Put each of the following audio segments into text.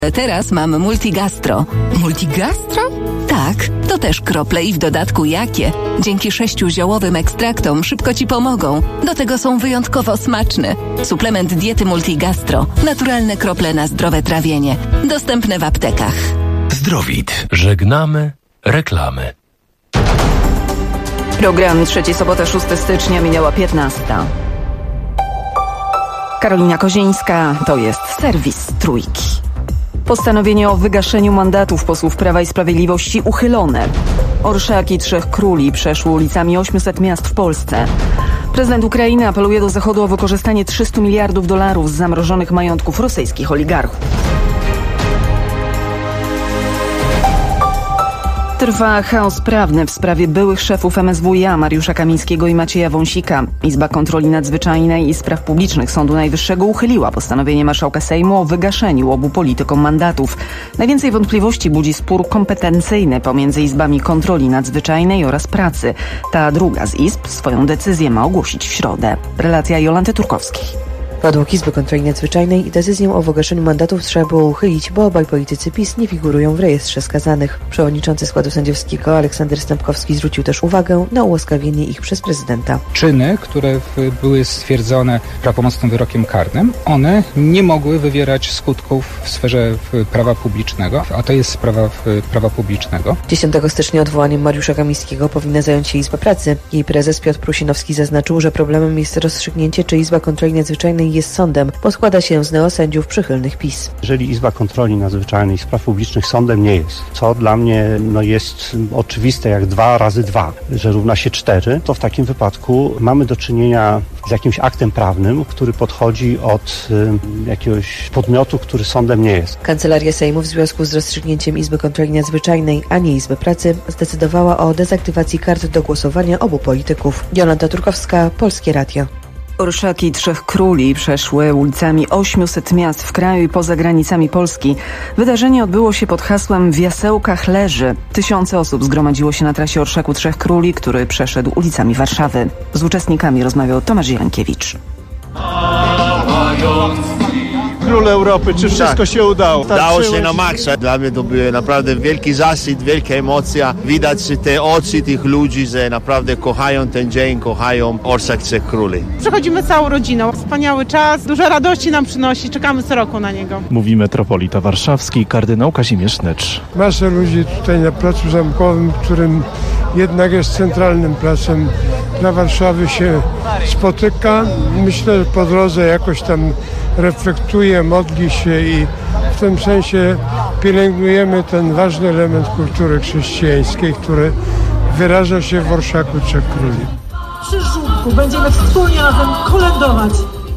Teraz mam Multigastro. Multigastro? Tak, to też krople i w dodatku jakie. Dzięki 6 ziołowym ekstraktom szybko Ci pomogą. Do tego są wyjątkowo smaczne. Suplement diety Multigastro. Naturalne krople na zdrowe trawienie. Dostępne w aptekach. Zdrowit. Żegnamy reklamy. Program Trzeci Sobota 6 stycznia minęła 15. Karolina Kozińska, to jest serwis Trójki. Postanowienie o wygaszeniu mandatów posłów Prawa i Sprawiedliwości uchylone. Orszaki Trzech Króli przeszły ulicami 800 miast w Polsce. Prezydent Ukrainy apeluje do Zachodu o wykorzystanie $300 miliardów z zamrożonych majątków rosyjskich oligarchów. Trwa chaos prawny w sprawie byłych szefów MSWiA Mariusza Kamińskiego i Macieja Wąsika. Izba Kontroli Nadzwyczajnej i Spraw Publicznych Sądu Najwyższego uchyliła postanowienie marszałka Sejmu o wygaszeniu obu politykom mandatów. Najwięcej wątpliwości budzi spór kompetencyjny pomiędzy Izbami Kontroli Nadzwyczajnej oraz Pracy. Ta druga z izb swoją decyzję ma ogłosić w środę. Relacja Jolanty Turkowskiej. Według Izby Kontroli Nadzwyczajnej decyzję o wygaszeniu mandatów trzeba było uchylić, bo obaj politycy PiS nie figurują w rejestrze skazanych. Przewodniczący składu sędziowskiego Aleksander Stępkowski zwrócił też uwagę na ułaskawienie ich przez prezydenta. Czyny, które były stwierdzone prawomocnym wyrokiem karnym, one nie mogły wywierać skutków w sferze prawa publicznego, a to jest sprawa prawa publicznego. 10 stycznia odwołaniem Mariusza Kamińskiego powinna zająć się Izba Pracy. Jej prezes Piotr Prusinowski zaznaczył, że problemem jest rozstrzygnięcie, czy Izba Kontroli Nadzwyczajnej jest sądem, bo składa się z neosędziów przychylnych PiS. Jeżeli Izba Kontroli Nadzwyczajnej i Spraw Publicznych sądem nie jest, co dla mnie jest oczywiste jak 2 razy 2, że równa się 4, to w takim wypadku mamy do czynienia z jakimś aktem prawnym, który podchodzi od jakiegoś podmiotu, który sądem nie jest. Kancelaria Sejmu w związku z rozstrzygnięciem Izby Kontroli Nadzwyczajnej, a nie Izby Pracy, zdecydowała o dezaktywacji kart do głosowania obu polityków. Jolanta Turkowska, Polskie Radio. Orszaki Trzech Króli przeszły ulicami 800 miast w kraju i poza granicami Polski. Wydarzenie odbyło się pod hasłem Wiasełkach leży. Tysiące osób zgromadziło się na trasie Orszaku Trzech Króli, który przeszedł ulicami Warszawy. Z uczestnikami rozmawiał Tomasz Jankiewicz. Król Europy, czy wszystko się udało? Udało się na maksa. Dla mnie to był naprawdę wielki zaszczyt, wielka emocja. Widać te oczy tych ludzi, że naprawdę kochają ten dzień, kochają Orszak Trzech Króli. Przychodzimy całą rodziną. Wspaniały czas, dużo radości nam przynosi. Czekamy co roku na niego. Mówi metropolita warszawski, kardynał Kazimierz Nycz. Masa ludzi tutaj na Placu Zamkowym, którym jednak jest centralnym placem dla Warszawy, się spotyka. Myślę, że po drodze jakoś tam reflektuje, modli się i w tym sensie pielęgnujemy ten ważny element kultury chrześcijańskiej, który wyraża się w Orszaku Trzech Króli. Przy żółtku będziemy wspólnie razem kolędować.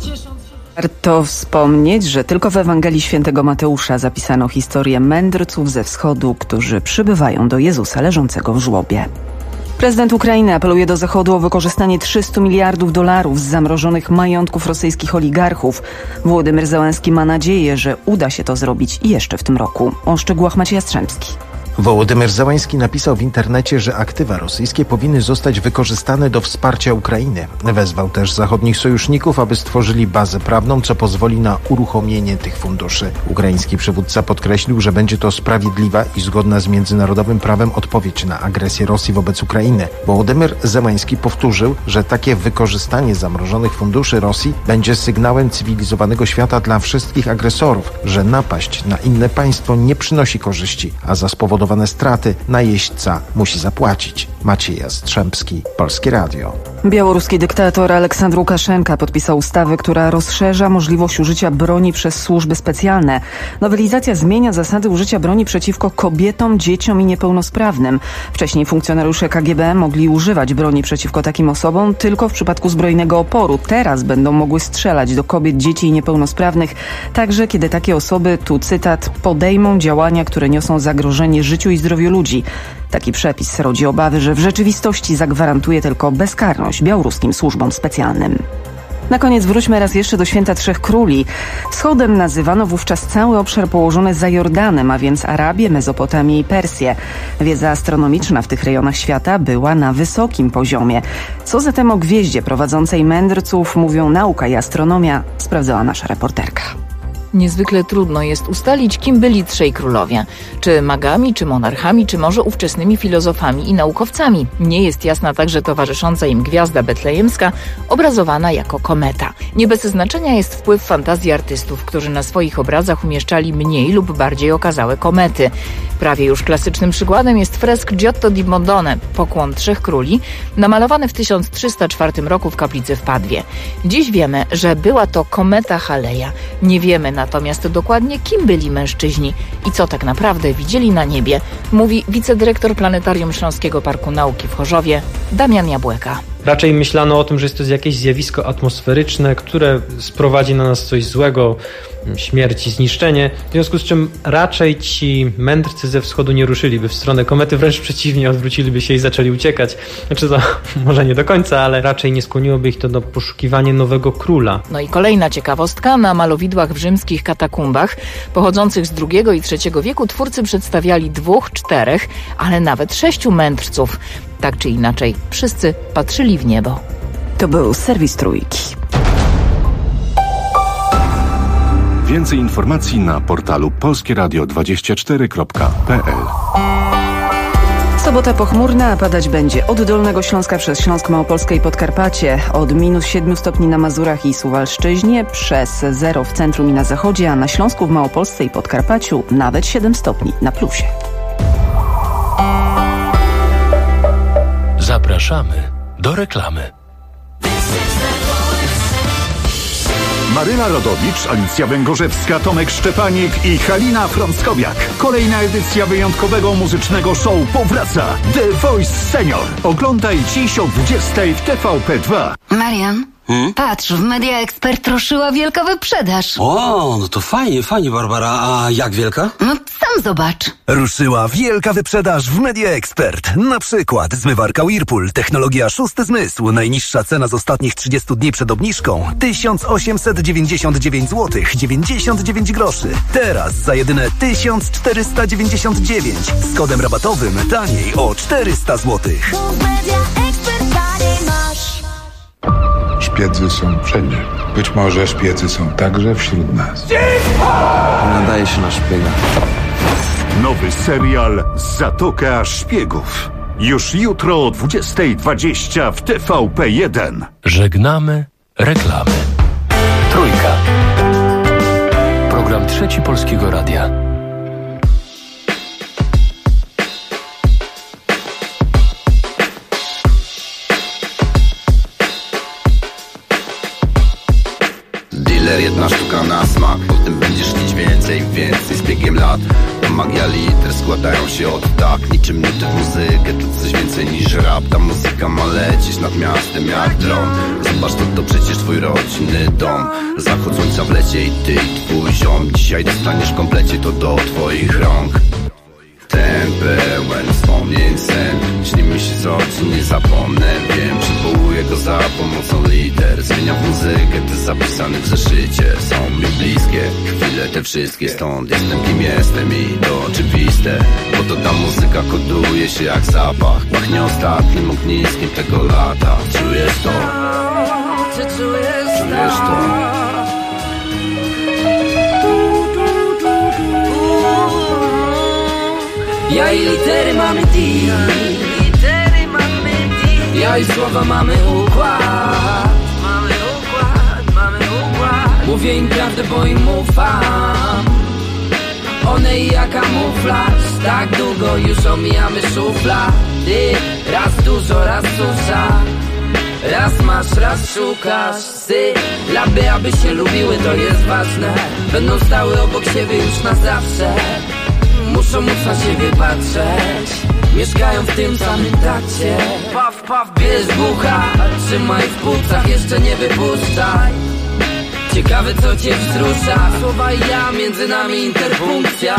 Warto wspomnieć, że tylko w Ewangelii Świętego Mateusza zapisano historię mędrców ze wschodu, którzy przybywają do Jezusa leżącego w żłobie. Prezydent Ukrainy apeluje do Zachodu o wykorzystanie $300 miliardów z zamrożonych majątków rosyjskich oligarchów. Wołodymyr Zełenski ma nadzieję, że uda się to zrobić jeszcze w tym roku. O szczegółach Maciej Jastrzębski. Wołodymyr Zełenski napisał w internecie, że aktywa rosyjskie powinny zostać wykorzystane do wsparcia Ukrainy. Wezwał też zachodnich sojuszników, aby stworzyli bazę prawną, co pozwoli na uruchomienie tych funduszy. Ukraiński przywódca podkreślił, że będzie to sprawiedliwa i zgodna z międzynarodowym prawem odpowiedź na agresję Rosji wobec Ukrainy. Wołodymyr Zełenski powtórzył, że takie wykorzystanie zamrożonych funduszy Rosji będzie sygnałem cywilizowanego świata dla wszystkich agresorów, że napaść na inne państwo nie przynosi korzyści, a za spowodowane straty najeźdźca musi zapłacić. Maciej Jastrzębski, Polskie Radio. Białoruski dyktator Aleksandr Łukaszenka podpisał ustawę, która rozszerza możliwość użycia broni przez służby specjalne. Nowelizacja zmienia zasady użycia broni przeciwko kobietom, dzieciom i niepełnosprawnym. Wcześniej funkcjonariusze KGB mogli używać broni przeciwko takim osobom tylko w przypadku zbrojnego oporu. Teraz będą mogły strzelać do kobiet, dzieci i niepełnosprawnych, także kiedy takie osoby, tu cytat, podejmą działania, które niosą zagrożenie życiu i zdrowiu ludzi. Taki przepis rodzi obawy, że w rzeczywistości zagwarantuje tylko bezkarność białoruskim służbom specjalnym. Na koniec wróćmy raz jeszcze do Święta Trzech Króli. Wschodem nazywano wówczas cały obszar położony za Jordanem, a więc Arabię, Mezopotamię i Persję. Wiedza astronomiczna w tych rejonach świata była na wysokim poziomie. Co zatem o gwieździe prowadzącej mędrców mówią nauka i astronomia, sprawdzała nasza reporterka. Niezwykle trudno jest ustalić, kim byli trzej królowie. Czy magami, czy monarchami, czy może ówczesnymi filozofami i naukowcami. Nie jest jasna także towarzysząca im gwiazda betlejemska, obrazowana jako kometa. Nie bez znaczenia jest wpływ fantazji artystów, którzy na swoich obrazach umieszczali mniej lub bardziej okazałe komety. Prawie już klasycznym przykładem jest fresk Giotto di Bondone, Pokłon Trzech Króli, namalowany w 1304 roku w kaplicy w Padwie. Dziś wiemy, że była to kometa Haleja. Nie wiemy natomiast dokładnie, kim byli mężczyźni i co tak naprawdę widzieli na niebie, mówi wicedyrektor Planetarium Śląskiego Parku Nauki w Chorzowie, Damian Jabłeka. Raczej myślano o tym, że jest to jakieś zjawisko atmosferyczne, które sprowadzi na nas coś złego, śmierć i zniszczenie. W związku z czym raczej ci mędrcy ze wschodu nie ruszyliby w stronę komety, wręcz przeciwnie, odwróciliby się i zaczęli uciekać. Znaczy to może nie do końca, ale raczej nie skłoniłoby ich to do poszukiwania nowego króla. No i kolejna ciekawostka. Na malowidłach w rzymskich katakumbach pochodzących z II i III wieku twórcy przedstawiali 2, 4, ale nawet 6 mędrców. Tak czy inaczej, wszyscy patrzyli w niebo. To był serwis Trójki. Więcej informacji na portalu polskieradio24.pl. Sobota pochmurna, a padać będzie od Dolnego Śląska przez Śląsk, Małopolskę i Podkarpacie, od -7 stopni na Mazurach i Suwalszczyźnie, przez 0 w centrum i na zachodzie, a na Śląsku, w Małopolsce i Podkarpaciu nawet 7 stopni na plusie. Zapraszamy do reklamy. Maryla Rodowicz, Alicja Węgorzewska, Tomek Szczepanik i Halina Frąckowiak. Kolejna edycja wyjątkowego muzycznego show powraca. The Voice Senior. Oglądaj dziś o 20:00 w TVP2. Marian, patrz, w Media Expert ruszyła wielka wyprzedaż. O, no to fajnie, Barbara. A jak wielka? No sam zobacz. Ruszyła wielka wyprzedaż w Media Expert. Na przykład zmywarka Whirlpool, technologia szósty zmysł. Najniższa cena z ostatnich 30 dni przed obniżką 1899 zł 99 groszy. Teraz za jedyne 1499. Z kodem rabatowym taniej o 400 zł. Szpiedzy są wszędzie. Być może szpiedzy są także wśród nas. Nadaje się na szpiega. Nowy serial Zatoka Szpiegów. Już jutro o 20:20 w TVP1. Żegnamy reklamy. Trójka. Program Trzeci Polskiego Radia. Dealer, jedna sztuka na smak. Potem będziesz chcieć więcej z biegiem lat. To magia liter, składają się od tak. Niczym nuty w muzykę, to coś więcej niż rap. Ta muzyka ma lecieć nad miastem jak dron. Zobacz, to przecież twój rodzinny dom. Zachód słońca w lecie i ty i twój ziom. Dzisiaj dostaniesz komplecie to do twoich rąk. Ten pełen wspomnień sen. Śni mi się co ci nie zapomnę. Wiem, przywołuję go za pomocą liter. Zmieniam muzykę, ty zapisany w zeszycie. Są mi bliskie chwile te wszystkie. Stąd jestem kim jestem i to oczywiste. Bo to ta muzyka koduje się jak zapach. Pachnie ostatnim ogniskiem tego lata. Czujesz to? Czujesz to? Ja i litery mamy deal. Ja i słowa mamy układ. Mówię im prawdę, bo im ufam. One i jak kamuflaż. Tak długo już omijamy szuflady. Raz dużo, raz susza. Raz masz, raz szukasz. Sylaby, aby się lubiły, to jest ważne. Będą stały obok siebie już na zawsze. Muszą móc na siebie patrzeć. Mieszkają w tym samym trakcie. Paf, paf, bierz bucha. Trzymaj w płucach, jeszcze nie wypuszczaj. Ciekawe co cię wzrusza. Słowa i ja, między nami interpunkcja.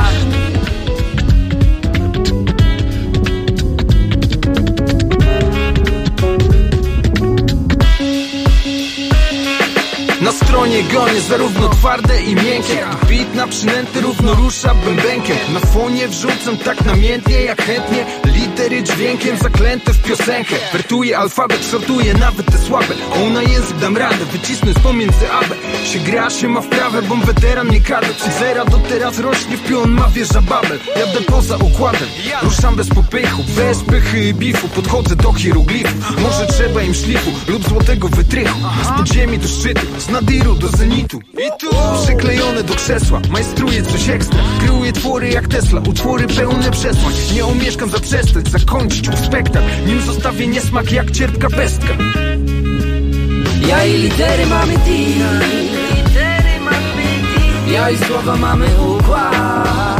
Na stronie gonię zarówno twarde i miękkie. Beat na przynęty równo rusza bębenkiem. Na fonie wrzucam tak namiętnie jak chętnie. Litery dźwiękiem zaklęte w piosenkę. Wertuję alfabet, sortuję nawet te słabe. O, na język dam radę, wycisnąć pomiędzy abę. Się gra, się ma wprawę, bo weteran nie kadę. Od zera do teraz rośnie w pion, ma wieża Babel. Jadę poza układem, ruszam bez popychu. Bez pychy i bifu, podchodzę do hieroglifów. Może trzeba im szlifu lub złotego wytrychu. Z podziemi do szczytu, z nadiru do zenitu. I tu przyklejone do krzesła, majstruję coś ekstra. Kryję twory jak Tesla, utwory pełne przesłań. Nie omieszkam zaprzestać, zakończyć ów spektakl, nim zostawię niesmak jak cierpka pestka. Ja i litery mamy deal, ja i słowa mamy układ.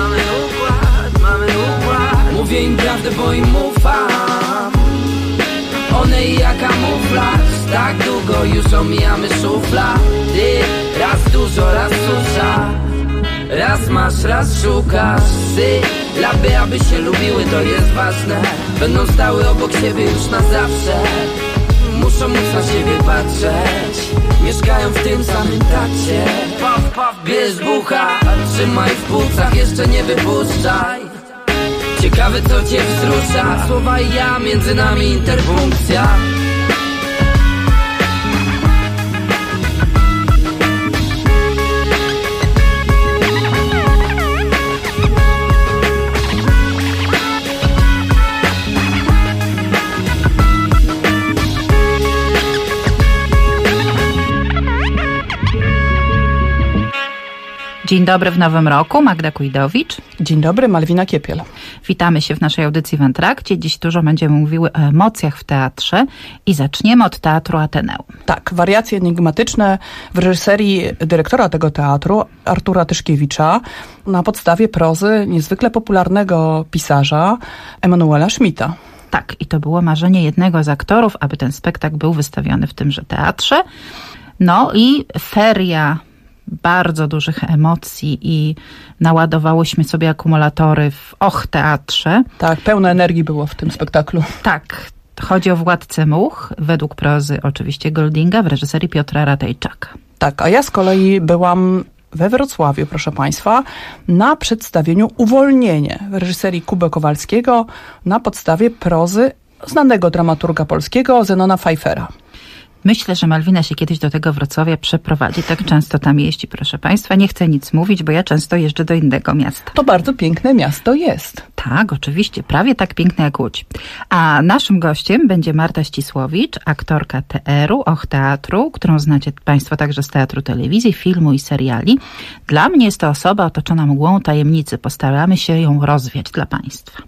Mówię im prawdę, bo im ufam. One i ja kamuflaż. Tak długo już omijamy szuflady. Raz dużo, raz susza. Raz masz, raz szukasz. Sylaby, aby się lubiły, to jest ważne. Będą stały obok siebie już na zawsze. Muszą móc na siebie patrzeć. Mieszkają w tym samym takcie. Bierz bucha, trzymaj w płucach, jeszcze nie wypuszczaj. Ciekawe co cię wzrusza. Słowa i ja, między nami interpunkcja. Dzień dobry w nowym roku, Magda Kujdowicz. Dzień dobry, Malwina Kiepiel. Witamy się w naszej audycji w Antrakcie. Dziś dużo będziemy mówiły o emocjach w teatrze i zaczniemy od Teatru Ateneum. Tak, wariacje enigmatyczne w reżyserii dyrektora tego teatru, Artura Tyszkiewicza, na podstawie prozy niezwykle popularnego pisarza Emanuela Schmidta. Tak, i to było marzenie jednego z aktorów, aby ten spektakl był wystawiony w tymże teatrze. No i feria bardzo dużych emocji i naładowałyśmy sobie akumulatory w teatrze. Tak, pełno energii było w tym spektaklu. Tak, chodzi o Władcę Much, według prozy oczywiście Goldinga w reżyserii Piotra Ratajczaka. Tak, a ja z kolei byłam we Wrocławiu, proszę Państwa, na przedstawieniu Uwolnienie w reżyserii Kuby Kowalskiego na podstawie prozy znanego dramaturga polskiego Zenona Pfeiffera. Myślę, że Malwina się kiedyś do tego Wrocławia przeprowadzi. Tak często tam jeździ, proszę Państwa. Nie chcę nic mówić, bo ja często jeżdżę do innego miasta. To bardzo piękne miasto jest. Tak, oczywiście. Prawie tak piękne jak Łódź. A naszym gościem będzie Marta Ścisłowicz, aktorka TR-u, teatru, którą znacie Państwo także z teatru, telewizji, filmu i seriali. Dla mnie jest to osoba otoczona mgłą tajemnicy. Postaramy się ją rozwiać dla Państwa.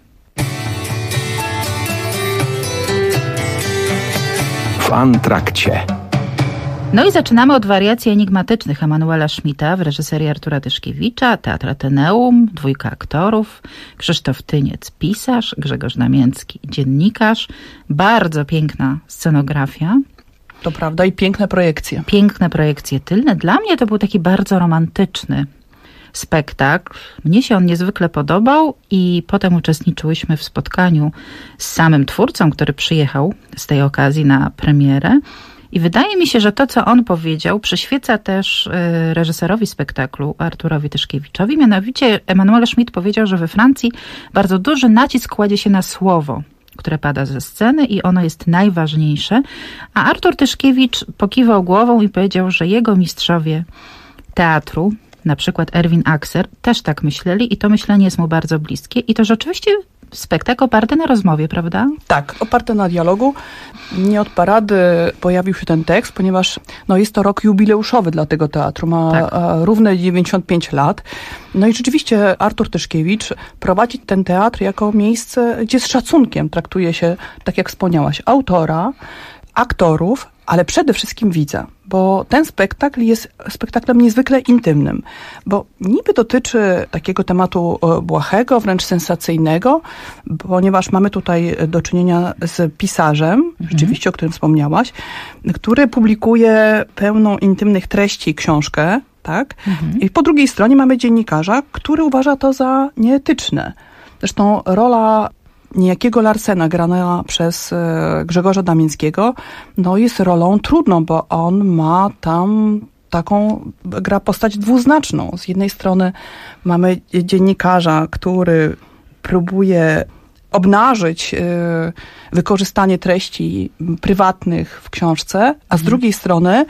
W Antrakcie. No i zaczynamy od wariacji enigmatycznych Emanuela Schmidta w reżyserii Artura Tyszkiewicza, Teatr Ateneum, 2 aktorów, Krzysztof Tyniec, pisarz, Grzegorz Damięcki, dziennikarz, bardzo piękna scenografia. To prawda, i piękne projekcje. Piękne projekcje tylne. Dla mnie to był taki bardzo romantyczny spektakl. Mnie się on niezwykle podobał i potem uczestniczyłyśmy w spotkaniu z samym twórcą, który przyjechał z tej okazji na premierę. I wydaje mi się, że to, co on powiedział, przyświeca też reżyserowi spektaklu, Arturowi Tyszkiewiczowi. Mianowicie Emanuel Schmidt powiedział, że we Francji bardzo duży nacisk kładzie się na słowo, które pada ze sceny i ono jest najważniejsze. A Artur Tyszkiewicz pokiwał głową i powiedział, że jego mistrzowie teatru, na przykład Erwin Akser, też tak myśleli i to myślenie jest mu bardzo bliskie. I to rzeczywiście spektakl oparty na rozmowie, prawda? Tak, oparty na dialogu. Nie od parady pojawił się ten tekst, ponieważ jest to rok jubileuszowy dla tego teatru. Ma równe 95 lat. No i rzeczywiście Artur Tyszkiewicz prowadzi ten teatr jako miejsce, gdzie z szacunkiem traktuje się, tak jak wspomniałaś, autora, aktorów, ale przede wszystkim widza, bo ten spektakl jest spektaklem niezwykle intymnym, bo niby dotyczy takiego tematu błahego, wręcz sensacyjnego, ponieważ mamy tutaj do czynienia z pisarzem, rzeczywiście, o którym wspomniałaś, który publikuje pełną intymnych treści książkę, tak? I po drugiej stronie mamy dziennikarza, który uważa to za nieetyczne. Zresztą rola niejakiego Larsena, grana przez Grzegorza Damińskiego, jest rolą trudną, bo on ma tam taką gra postać dwuznaczną. Z jednej strony mamy dziennikarza, który próbuje obnażyć wykorzystanie treści prywatnych w książce, a z drugiej strony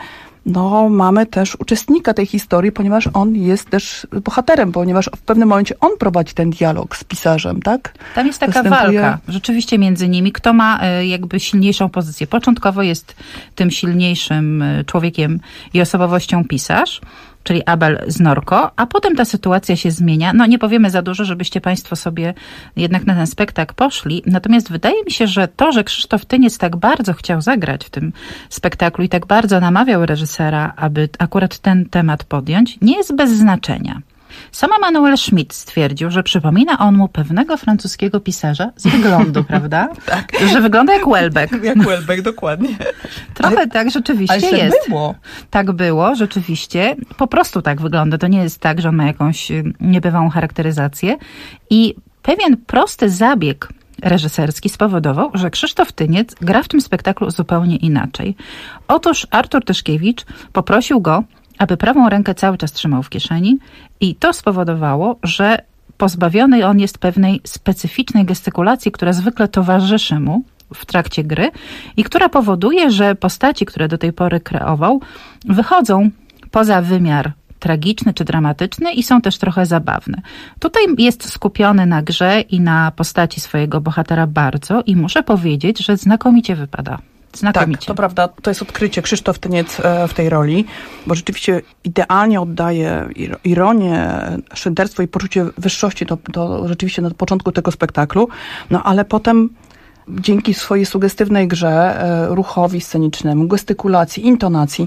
mamy też uczestnika tej historii, ponieważ on jest też bohaterem, ponieważ w pewnym momencie on prowadzi ten dialog z pisarzem, tak? Tam jest taka walka rzeczywiście między nimi, kto ma jakby silniejszą pozycję. Początkowo jest tym silniejszym człowiekiem i osobowością pisarz, czyli Abel Znorko, a potem ta sytuacja się zmienia. Nie powiemy za dużo, żebyście państwo sobie jednak na ten spektakl poszli. Natomiast wydaje mi się, że to, że Krzysztof Tyniec tak bardzo chciał zagrać w tym spektaklu i tak bardzo namawiał reżysera, aby akurat ten temat podjąć, nie jest bez znaczenia. Sam Emanuel Schmidt stwierdził, że przypomina on mu pewnego francuskiego pisarza z wyglądu, prawda? Tak. Że wygląda jak Welbeck. Jak Welbeck, dokładnie. Trochę tak rzeczywiście jest. Było. Tak było, rzeczywiście. Po prostu tak wygląda. To nie jest tak, że on ma jakąś niebywałą charakteryzację. I pewien prosty zabieg reżyserski spowodował, że Krzysztof Tyniec gra w tym spektaklu zupełnie inaczej. Otóż Artur Tyszkiewicz poprosił go, aby prawą rękę cały czas trzymał w kieszeni i to spowodowało, że pozbawiony on jest pewnej specyficznej gestykulacji, która zwykle towarzyszy mu w trakcie gry i która powoduje, że postaci, które do tej pory kreował, wychodzą poza wymiar tragiczny czy dramatyczny i są też trochę zabawne. Tutaj jest skupiony na grze i na postaci swojego bohatera bardzo i muszę powiedzieć, że znakomicie wypada. Znakomicie. Tak, to prawda, to jest odkrycie Krzysztof Tyniec w tej roli, bo rzeczywiście idealnie oddaje ironię, szyderstwo i poczucie wyższości to rzeczywiście na początku tego spektaklu, ale potem dzięki swojej sugestywnej grze, ruchowi scenicznemu, gestykulacji, intonacji,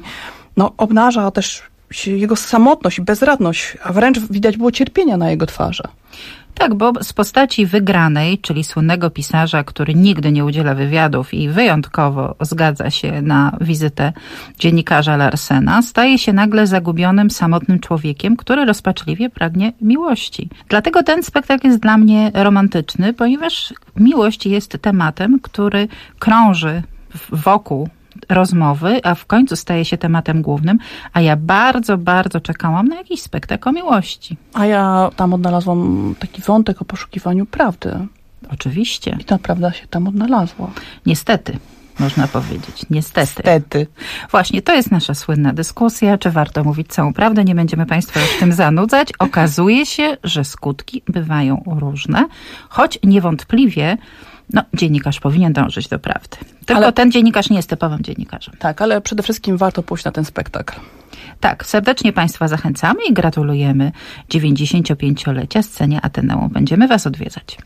obnaża też jego samotność i bezradność, a wręcz widać było cierpienia na jego twarzy. Tak, bo z postaci wygranej, czyli słynnego pisarza, który nigdy nie udziela wywiadów i wyjątkowo zgadza się na wizytę dziennikarza Larsena, staje się nagle zagubionym, samotnym człowiekiem, który rozpaczliwie pragnie miłości. Dlatego ten spektakl jest dla mnie romantyczny, ponieważ miłość jest tematem, który krąży wokół rozmowy, a w końcu staje się tematem głównym, a ja bardzo, bardzo czekałam na jakiś spektakl o miłości. A ja tam odnalazłam taki wątek o poszukiwaniu prawdy. Oczywiście. I ta prawda się tam odnalazła. Niestety, można powiedzieć. Niestety. Właśnie, to jest nasza słynna dyskusja, czy warto mówić całą prawdę. Nie będziemy państwa już tym zanudzać. Okazuje się, że skutki bywają różne, choć niewątpliwie dziennikarz powinien dążyć do prawdy. Tylko ten dziennikarz nie jest typowym dziennikarzem. Tak, ale przede wszystkim warto pójść na ten spektakl. Tak, serdecznie państwa zachęcamy i gratulujemy 95-lecia scenie Ateneum. Będziemy was odwiedzać.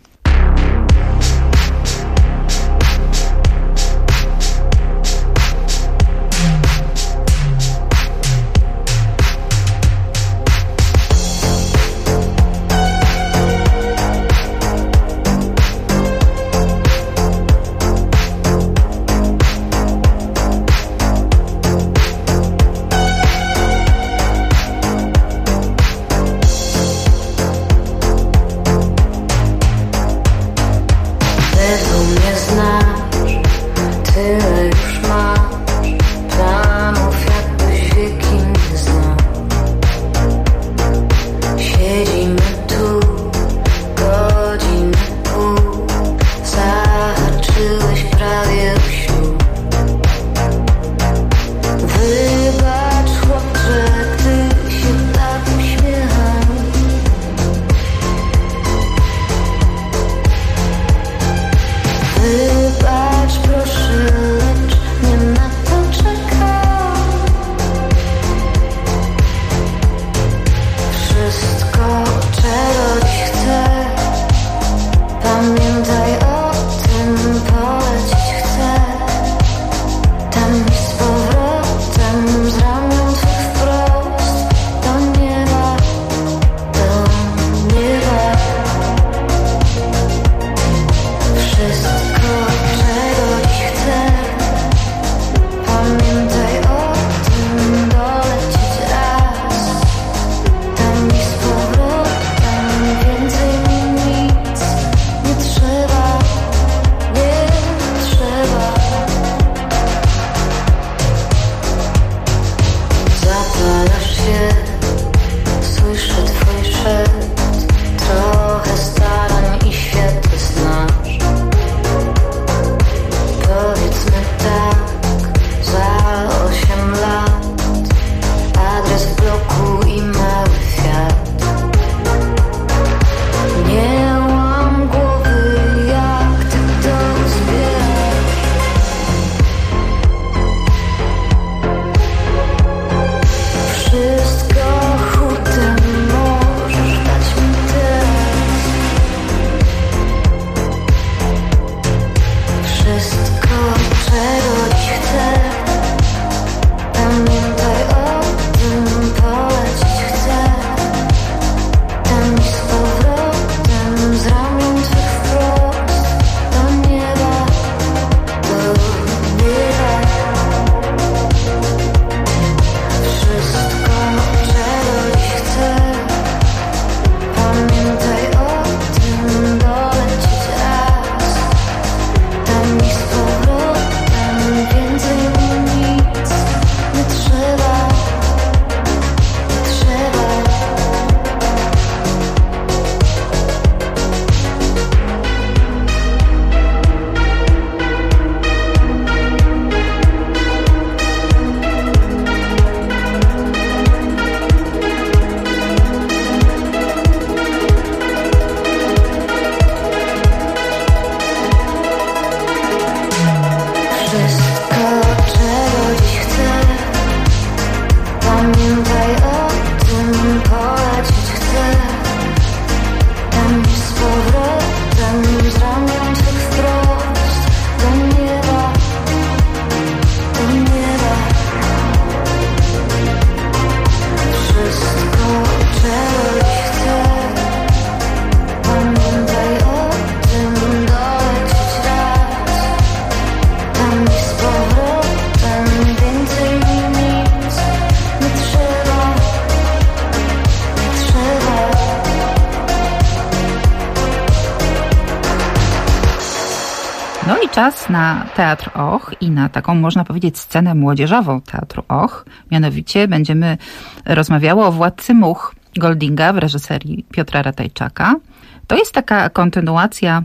No i czas na Teatr Och i na taką, można powiedzieć, scenę młodzieżową Teatru Och. Mianowicie będziemy rozmawiały o Władcy Much Goldinga w reżyserii Piotra Ratajczaka. To jest taka kontynuacja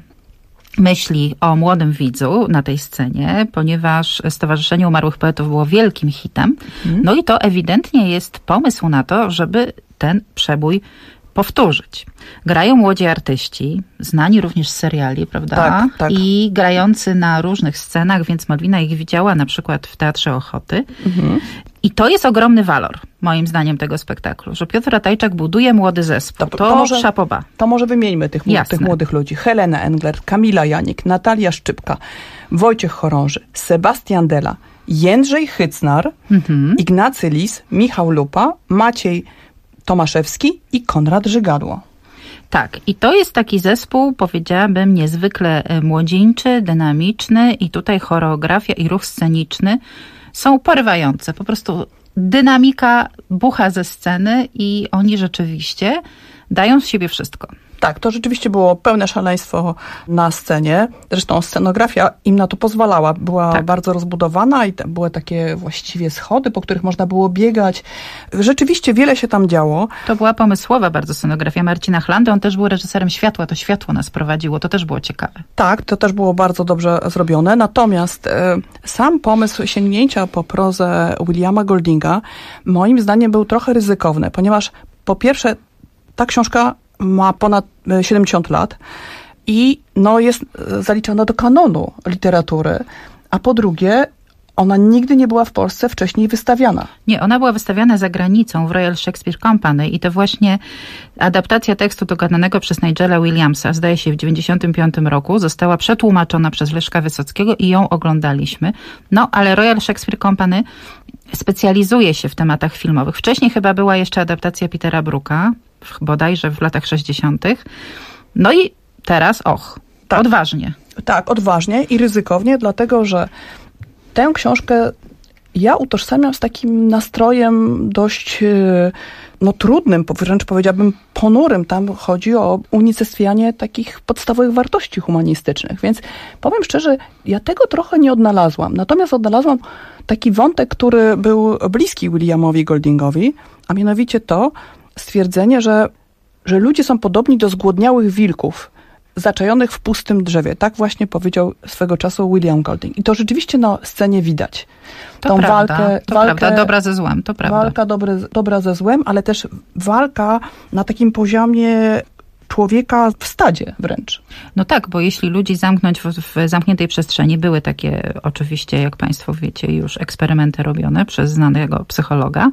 myśli o młodym widzu na tej scenie, ponieważ Stowarzyszenie Umarłych Poetów było wielkim hitem. No i to ewidentnie jest pomysł na to, żeby ten przebój powtórzyć. Grają młodzi artyści, znani również z seriali, prawda? Tak. I grający na różnych scenach, więc Malwina ich widziała na przykład w Teatrze Ochoty. I to jest ogromny walor, moim zdaniem, tego spektaklu, że Piotr Ratajczak buduje młody zespół. To szapoba. To może wymieńmy tych młodych ludzi. Helena Engler, Kamila Janik, Natalia Szczypka, Wojciech Chorąży, Sebastian Della, Jędrzej Hycnar, Ignacy Lis, Michał Lupa, Maciej Tomaszewski i Konrad Żygadło. Tak, i to jest taki zespół, powiedziałabym, niezwykle młodzieńczy, dynamiczny i tutaj choreografia i ruch sceniczny są porywające. Po prostu dynamika bucha ze sceny i oni rzeczywiście dają z siebie wszystko. Tak, to rzeczywiście było pełne szaleństwo na scenie. Zresztą scenografia im na to pozwalała. Była bardzo rozbudowana i były takie właściwie schody, po których można było biegać. Rzeczywiście wiele się tam działo. To była pomysłowa bardzo scenografia Marcina Chlandy. On też był reżyserem światła. To światło nas prowadziło. To też było ciekawe. Tak, to też było bardzo dobrze zrobione. Natomiast sam pomysł sięgnięcia po prozę Williama Goldinga moim zdaniem był trochę ryzykowny, ponieważ po pierwsze ta książka ma ponad 70 lat i jest zaliczana do kanonu literatury, a po drugie ona nigdy nie była w Polsce wcześniej wystawiana. Nie, ona była wystawiana za granicą w Royal Shakespeare Company i to właśnie adaptacja tekstu dogadanego przez Nigela Williamsa, zdaje się w 1995 roku, została przetłumaczona przez Leszka Wysockiego i ją oglądaliśmy. Ale Royal Shakespeare Company specjalizuje się w tematach filmowych. Wcześniej chyba była jeszcze adaptacja Petera Brooka, bodajże w latach 60. No i teraz odważnie. Tak, odważnie i ryzykownie, dlatego że tę książkę ja utożsamiam z takim nastrojem dość trudnym, wręcz powiedziałabym ponurym. Tam chodzi o unicestwianie takich podstawowych wartości humanistycznych. Więc powiem szczerze, ja tego trochę nie odnalazłam. Natomiast odnalazłam taki wątek, który był bliski Williamowi Goldingowi, a mianowicie to stwierdzenie, że ludzie są podobni do zgłodniałych wilków zaczajonych w pustym drzewie. Tak właśnie powiedział swego czasu William Golding. I to rzeczywiście na scenie widać. Tą walkę, dobra ze złem, to prawda. Walka dobra ze złem, ale też walka na takim poziomie człowieka w stadzie wręcz. No tak, bo jeśli ludzi zamknąć w zamkniętej przestrzeni, były takie oczywiście, jak państwo wiecie, już eksperymenty robione przez znanego psychologa,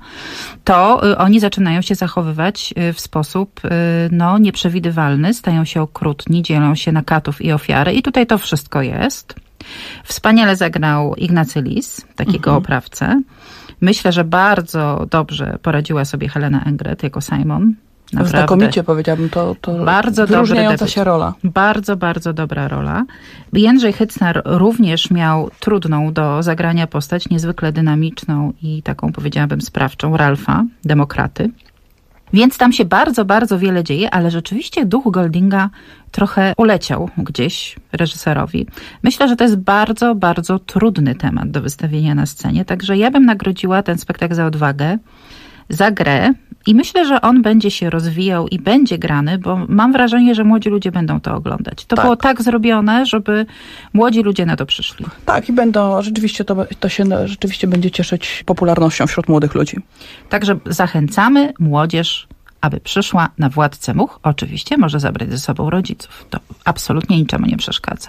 to oni zaczynają się zachowywać w sposób nieprzewidywalny, stają się okrutni, dzielą się na katów i ofiary i tutaj to wszystko jest. Wspaniale zagrał Ignacy Lis, takiego oprawcę. Myślę, że bardzo dobrze poradziła sobie Helena Engret jako Simon. Naprawdę. Znakomicie powiedziałabym, to bardzo wyróżniająca się rola. Bardzo, bardzo dobra rola. Jędrzej Hycnar również miał trudną do zagrania postać, niezwykle dynamiczną i taką, powiedziałabym, sprawczą, Ralfa, demokraty. Więc tam się bardzo, bardzo wiele dzieje, ale rzeczywiście duch Goldinga trochę uleciał gdzieś reżyserowi. Myślę, że to jest bardzo, bardzo trudny temat do wystawienia na scenie, także ja bym nagrodziła ten spektakl za odwagę, za grę i myślę, że on będzie się rozwijał i będzie grany, bo mam wrażenie, że młodzi ludzie będą to oglądać. To było tak zrobione, żeby młodzi ludzie na to przyszli. Tak, i będą, rzeczywiście to się rzeczywiście będzie cieszyć popularnością wśród młodych ludzi. Także zachęcamy młodzież, aby przyszła na Władcę Much. Oczywiście może zabrać ze sobą rodziców. To absolutnie niczemu nie przeszkadza.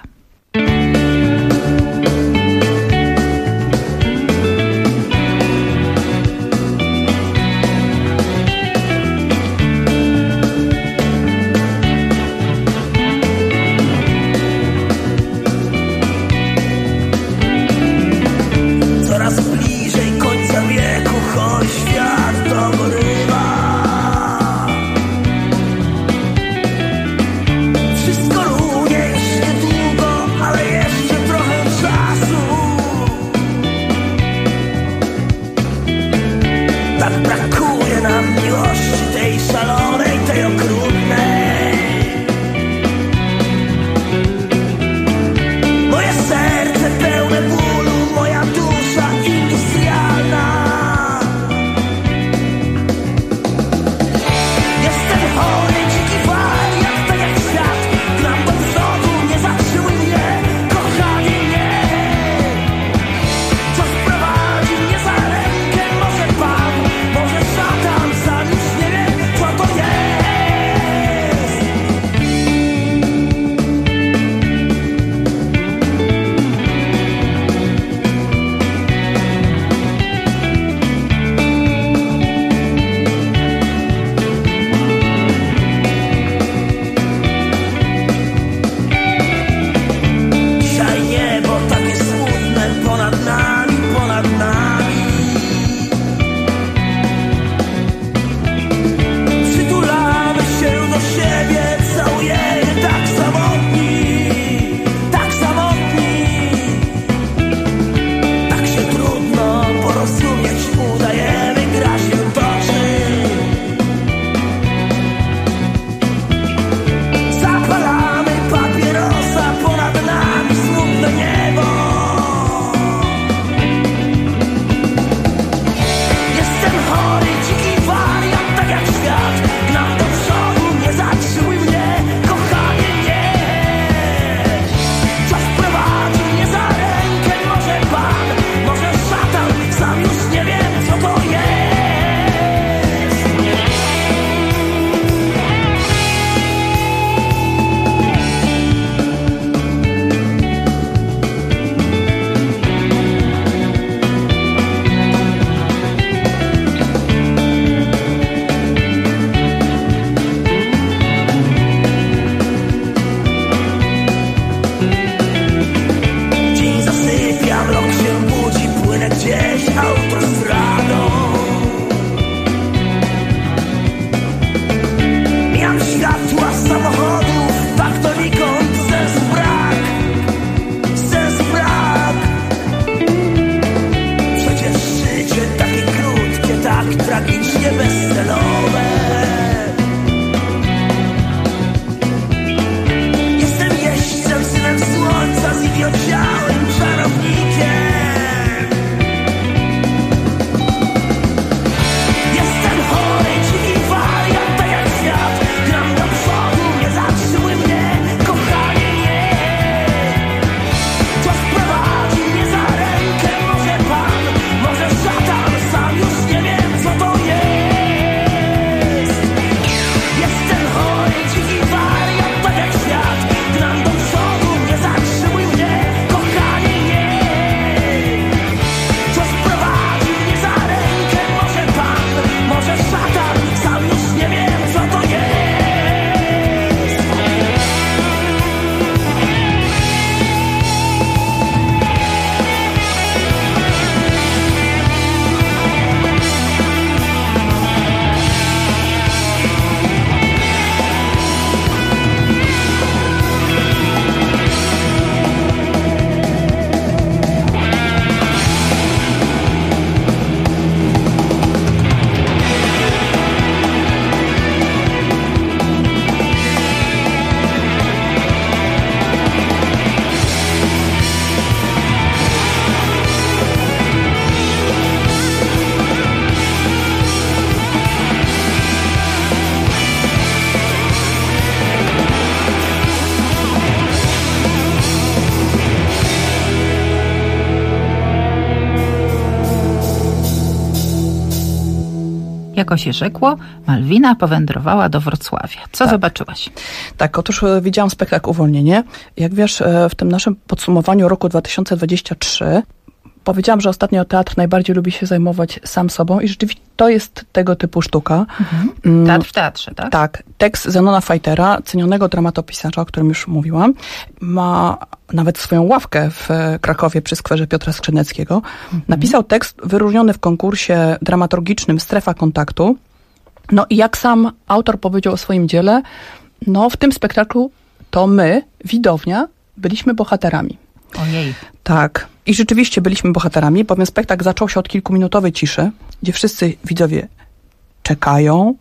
Wszystko runie już niedługo, ale jeszcze jako się rzekło, Malwina powędrowała do Wrocławia. Co zobaczyłaś? Tak, otóż widziałam spektakl Uwolnienie. Jak wiesz, w tym naszym podsumowaniu roku 2023 powiedziałam, że ostatnio teatr najbardziej lubi się zajmować sam sobą i rzeczywiście to jest tego typu sztuka. Teatr w teatrze, tak? Tak. Tekst Zenona Fajtera, cenionego dramatopisarza, o którym już mówiłam, ma nawet swoją ławkę w Krakowie przy skwerze Piotra Skrzyneckiego. Napisał tekst wyróżniony w konkursie dramaturgicznym Strefa Kontaktu. No i jak sam autor powiedział o swoim dziele, no w tym spektaklu to my, widownia, byliśmy bohaterami. Ojej. Tak. I rzeczywiście byliśmy bohaterami, bowiem spektakl zaczął się od kilkuminutowej ciszy, gdzie wszyscy widzowie czekają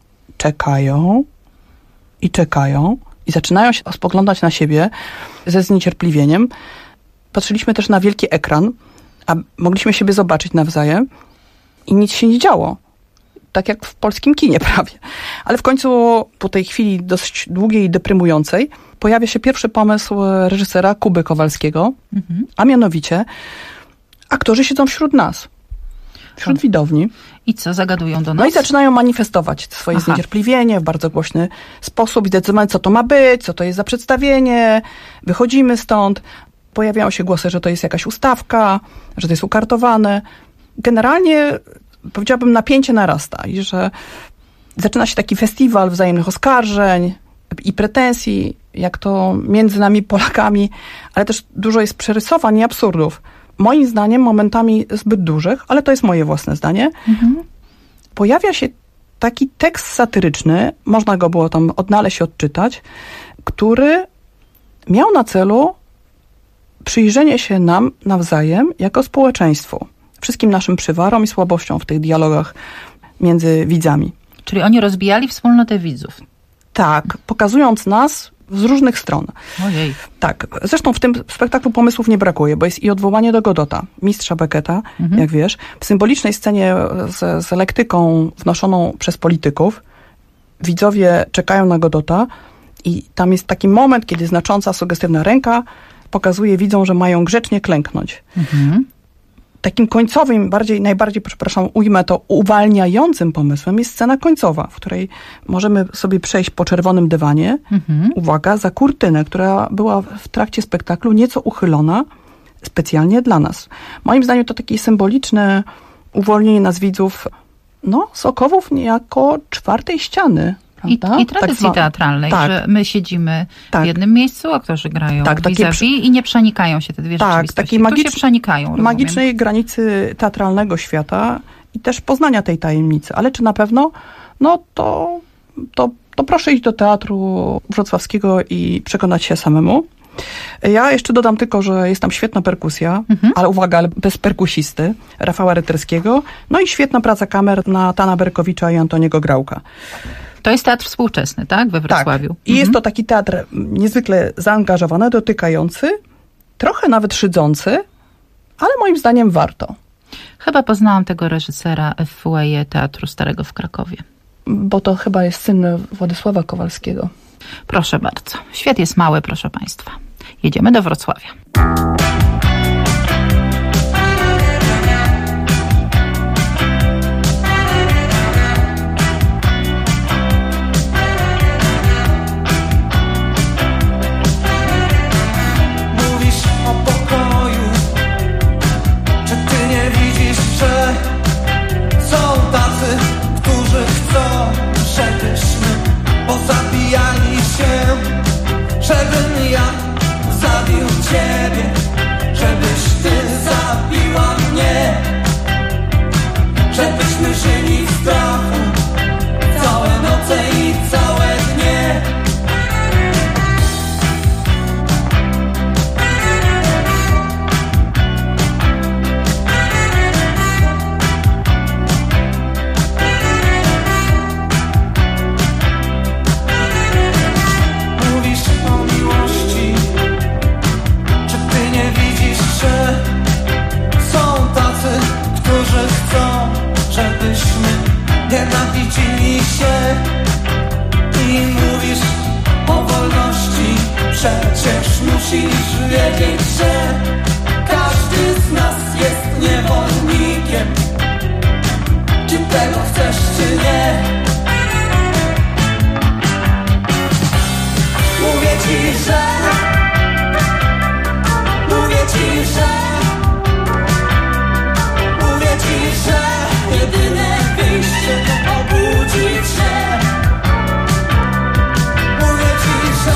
i zaczynają się spoglądać na siebie ze zniecierpliwieniem. Patrzyliśmy też na wielki ekran, a mogliśmy siebie zobaczyć nawzajem i nic się nie działo. Tak jak w polskim kinie prawie. Ale w końcu po tej chwili dość długiej i deprymującej pojawia się pierwszy pomysł reżysera Kuby Kowalskiego, a mianowicie aktorzy siedzą wśród nas, wśród widowni. I co, zagadują do nas? No i zaczynają manifestować swoje zniecierpliwienie w bardzo głośny sposób i decydować, co to ma być, co to jest za przedstawienie, wychodzimy stąd. Pojawiają się głosy, że to jest jakaś ustawka, że to jest ukartowane. Generalnie powiedziałabym, napięcie narasta i że zaczyna się taki festiwal wzajemnych oskarżeń i pretensji, jak to między nami Polakami, ale też dużo jest przerysowań i absurdów. Moim zdaniem momentami zbyt dużych, ale to jest moje własne zdanie. Pojawia się taki tekst satyryczny, można go było tam odnaleźć i odczytać, który miał na celu przyjrzenie się nam nawzajem jako społeczeństwu. Wszystkim naszym przywarom i słabościom w tych dialogach między widzami. Czyli oni rozbijali wspólnotę widzów. Tak, pokazując nas z różnych stron. Ojej. Tak, zresztą w tym spektaklu pomysłów nie brakuje, bo jest i odwołanie do Godota, mistrza Becketa, jak wiesz, w symbolicznej scenie z lektyką wnoszoną przez polityków. Widzowie czekają na Godota i tam jest taki moment, kiedy znacząca, sugestywna ręka pokazuje widzom, że mają grzecznie klęknąć. Takim końcowym, najbardziej, ujmę to, uwalniającym pomysłem jest scena końcowa, w której możemy sobie przejść po czerwonym dywanie, uwaga, za kurtynę, która była w trakcie spektaklu nieco uchylona specjalnie dla nas. Moim zdaniem to takie symboliczne uwolnienie nas widzów, z okowów niejako czwartej ściany. I tradycji teatralnej, że my siedzimy w jednym miejscu, aktorzy grają vis-a-vis i nie przenikają się te dwie rzeczywistości. Tu się przenikają, rozumiem. Magicznej granicy teatralnego świata i też poznania tej tajemnicy. Ale czy na pewno? To proszę iść do Teatru Wrocławskiego i przekonać się samemu. Ja jeszcze dodam tylko, że jest tam świetna perkusja, ale uwaga, ale bez perkusisty, Rafała Ryterskiego, i świetna praca kamer Natana Berkowicza i Antoniego Grałka. To jest teatr współczesny, tak? We Wrocławiu. Tak. I jest to taki teatr niezwykle zaangażowany, dotykający, trochę nawet szydzący, ale moim zdaniem warto. Chyba poznałam tego reżysera w foyer Teatru Starego w Krakowie. Bo to chyba jest syn Władysława Kowalskiego. Proszę bardzo. Świat jest mały, proszę Państwa. Jedziemy do Wrocławia. Żebym ja zabił ciebie, żebyś ty zabiła mnie, żebyśmy żyli w strachu całe noce i całe dnie. Nienawidzili się i mówisz o wolności. Przecież musisz wiedzieć, że każdy z nas jest niewolnikiem. Czy tego chcesz, czy nie? jedyne wyjście to obudzić się. Mówię ci, że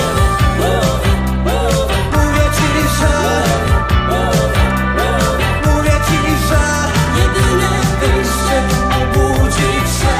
jedyne wyjście to obudzić się.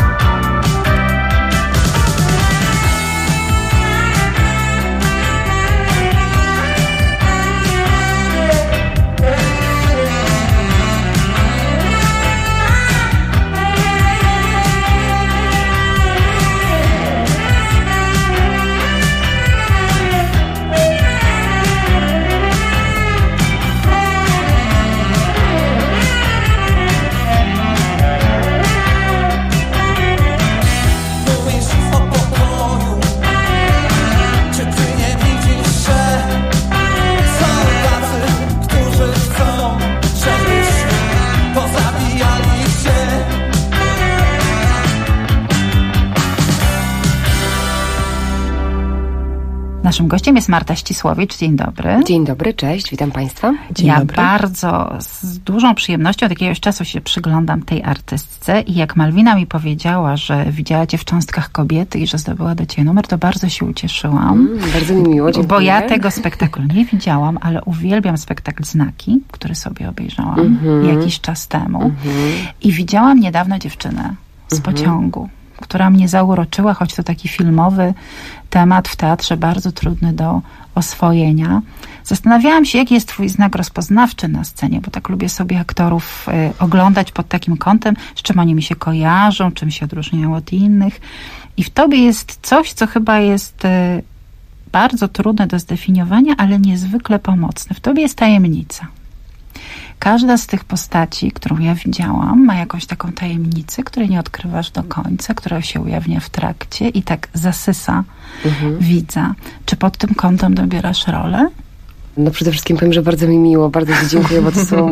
Naszym gościem jest Marta Ścisłowicz. Dzień dobry. Dzień dobry, cześć, witam Państwa. Ja bardzo z dużą przyjemnością od jakiegoś czasu się przyglądam tej artystce i jak Malwina mi powiedziała, że widziała Cię w Cząstkach kobiety i że zdobyła do Ciebie numer, to bardzo się ucieszyłam. Bardzo mi miło, dziękuję. Bo ja tego spektaklu nie widziałam, ale uwielbiam spektakl Znaki, który sobie obejrzałam jakiś czas temu. I widziałam niedawno dziewczynę z pociągu, która mnie zauroczyła, choć to taki filmowy temat w teatrze bardzo trudny do oswojenia. Zastanawiałam się, jaki jest Twój znak rozpoznawczy na scenie, bo tak lubię sobie aktorów oglądać pod takim kątem, z czym oni mi się kojarzą, czym się odróżniają od innych. I w Tobie jest coś, co chyba jest bardzo trudne do zdefiniowania, ale niezwykle pomocne. W Tobie jest tajemnica. Każda z tych postaci, którą ja widziałam, ma jakąś taką tajemnicę, której nie odkrywasz do końca, która się ujawnia w trakcie i tak zasysa widza. Czy pod tym kątem dobierasz rolę? No przede wszystkim powiem, że bardzo mi miło, bardzo Ci dziękuję, bo to są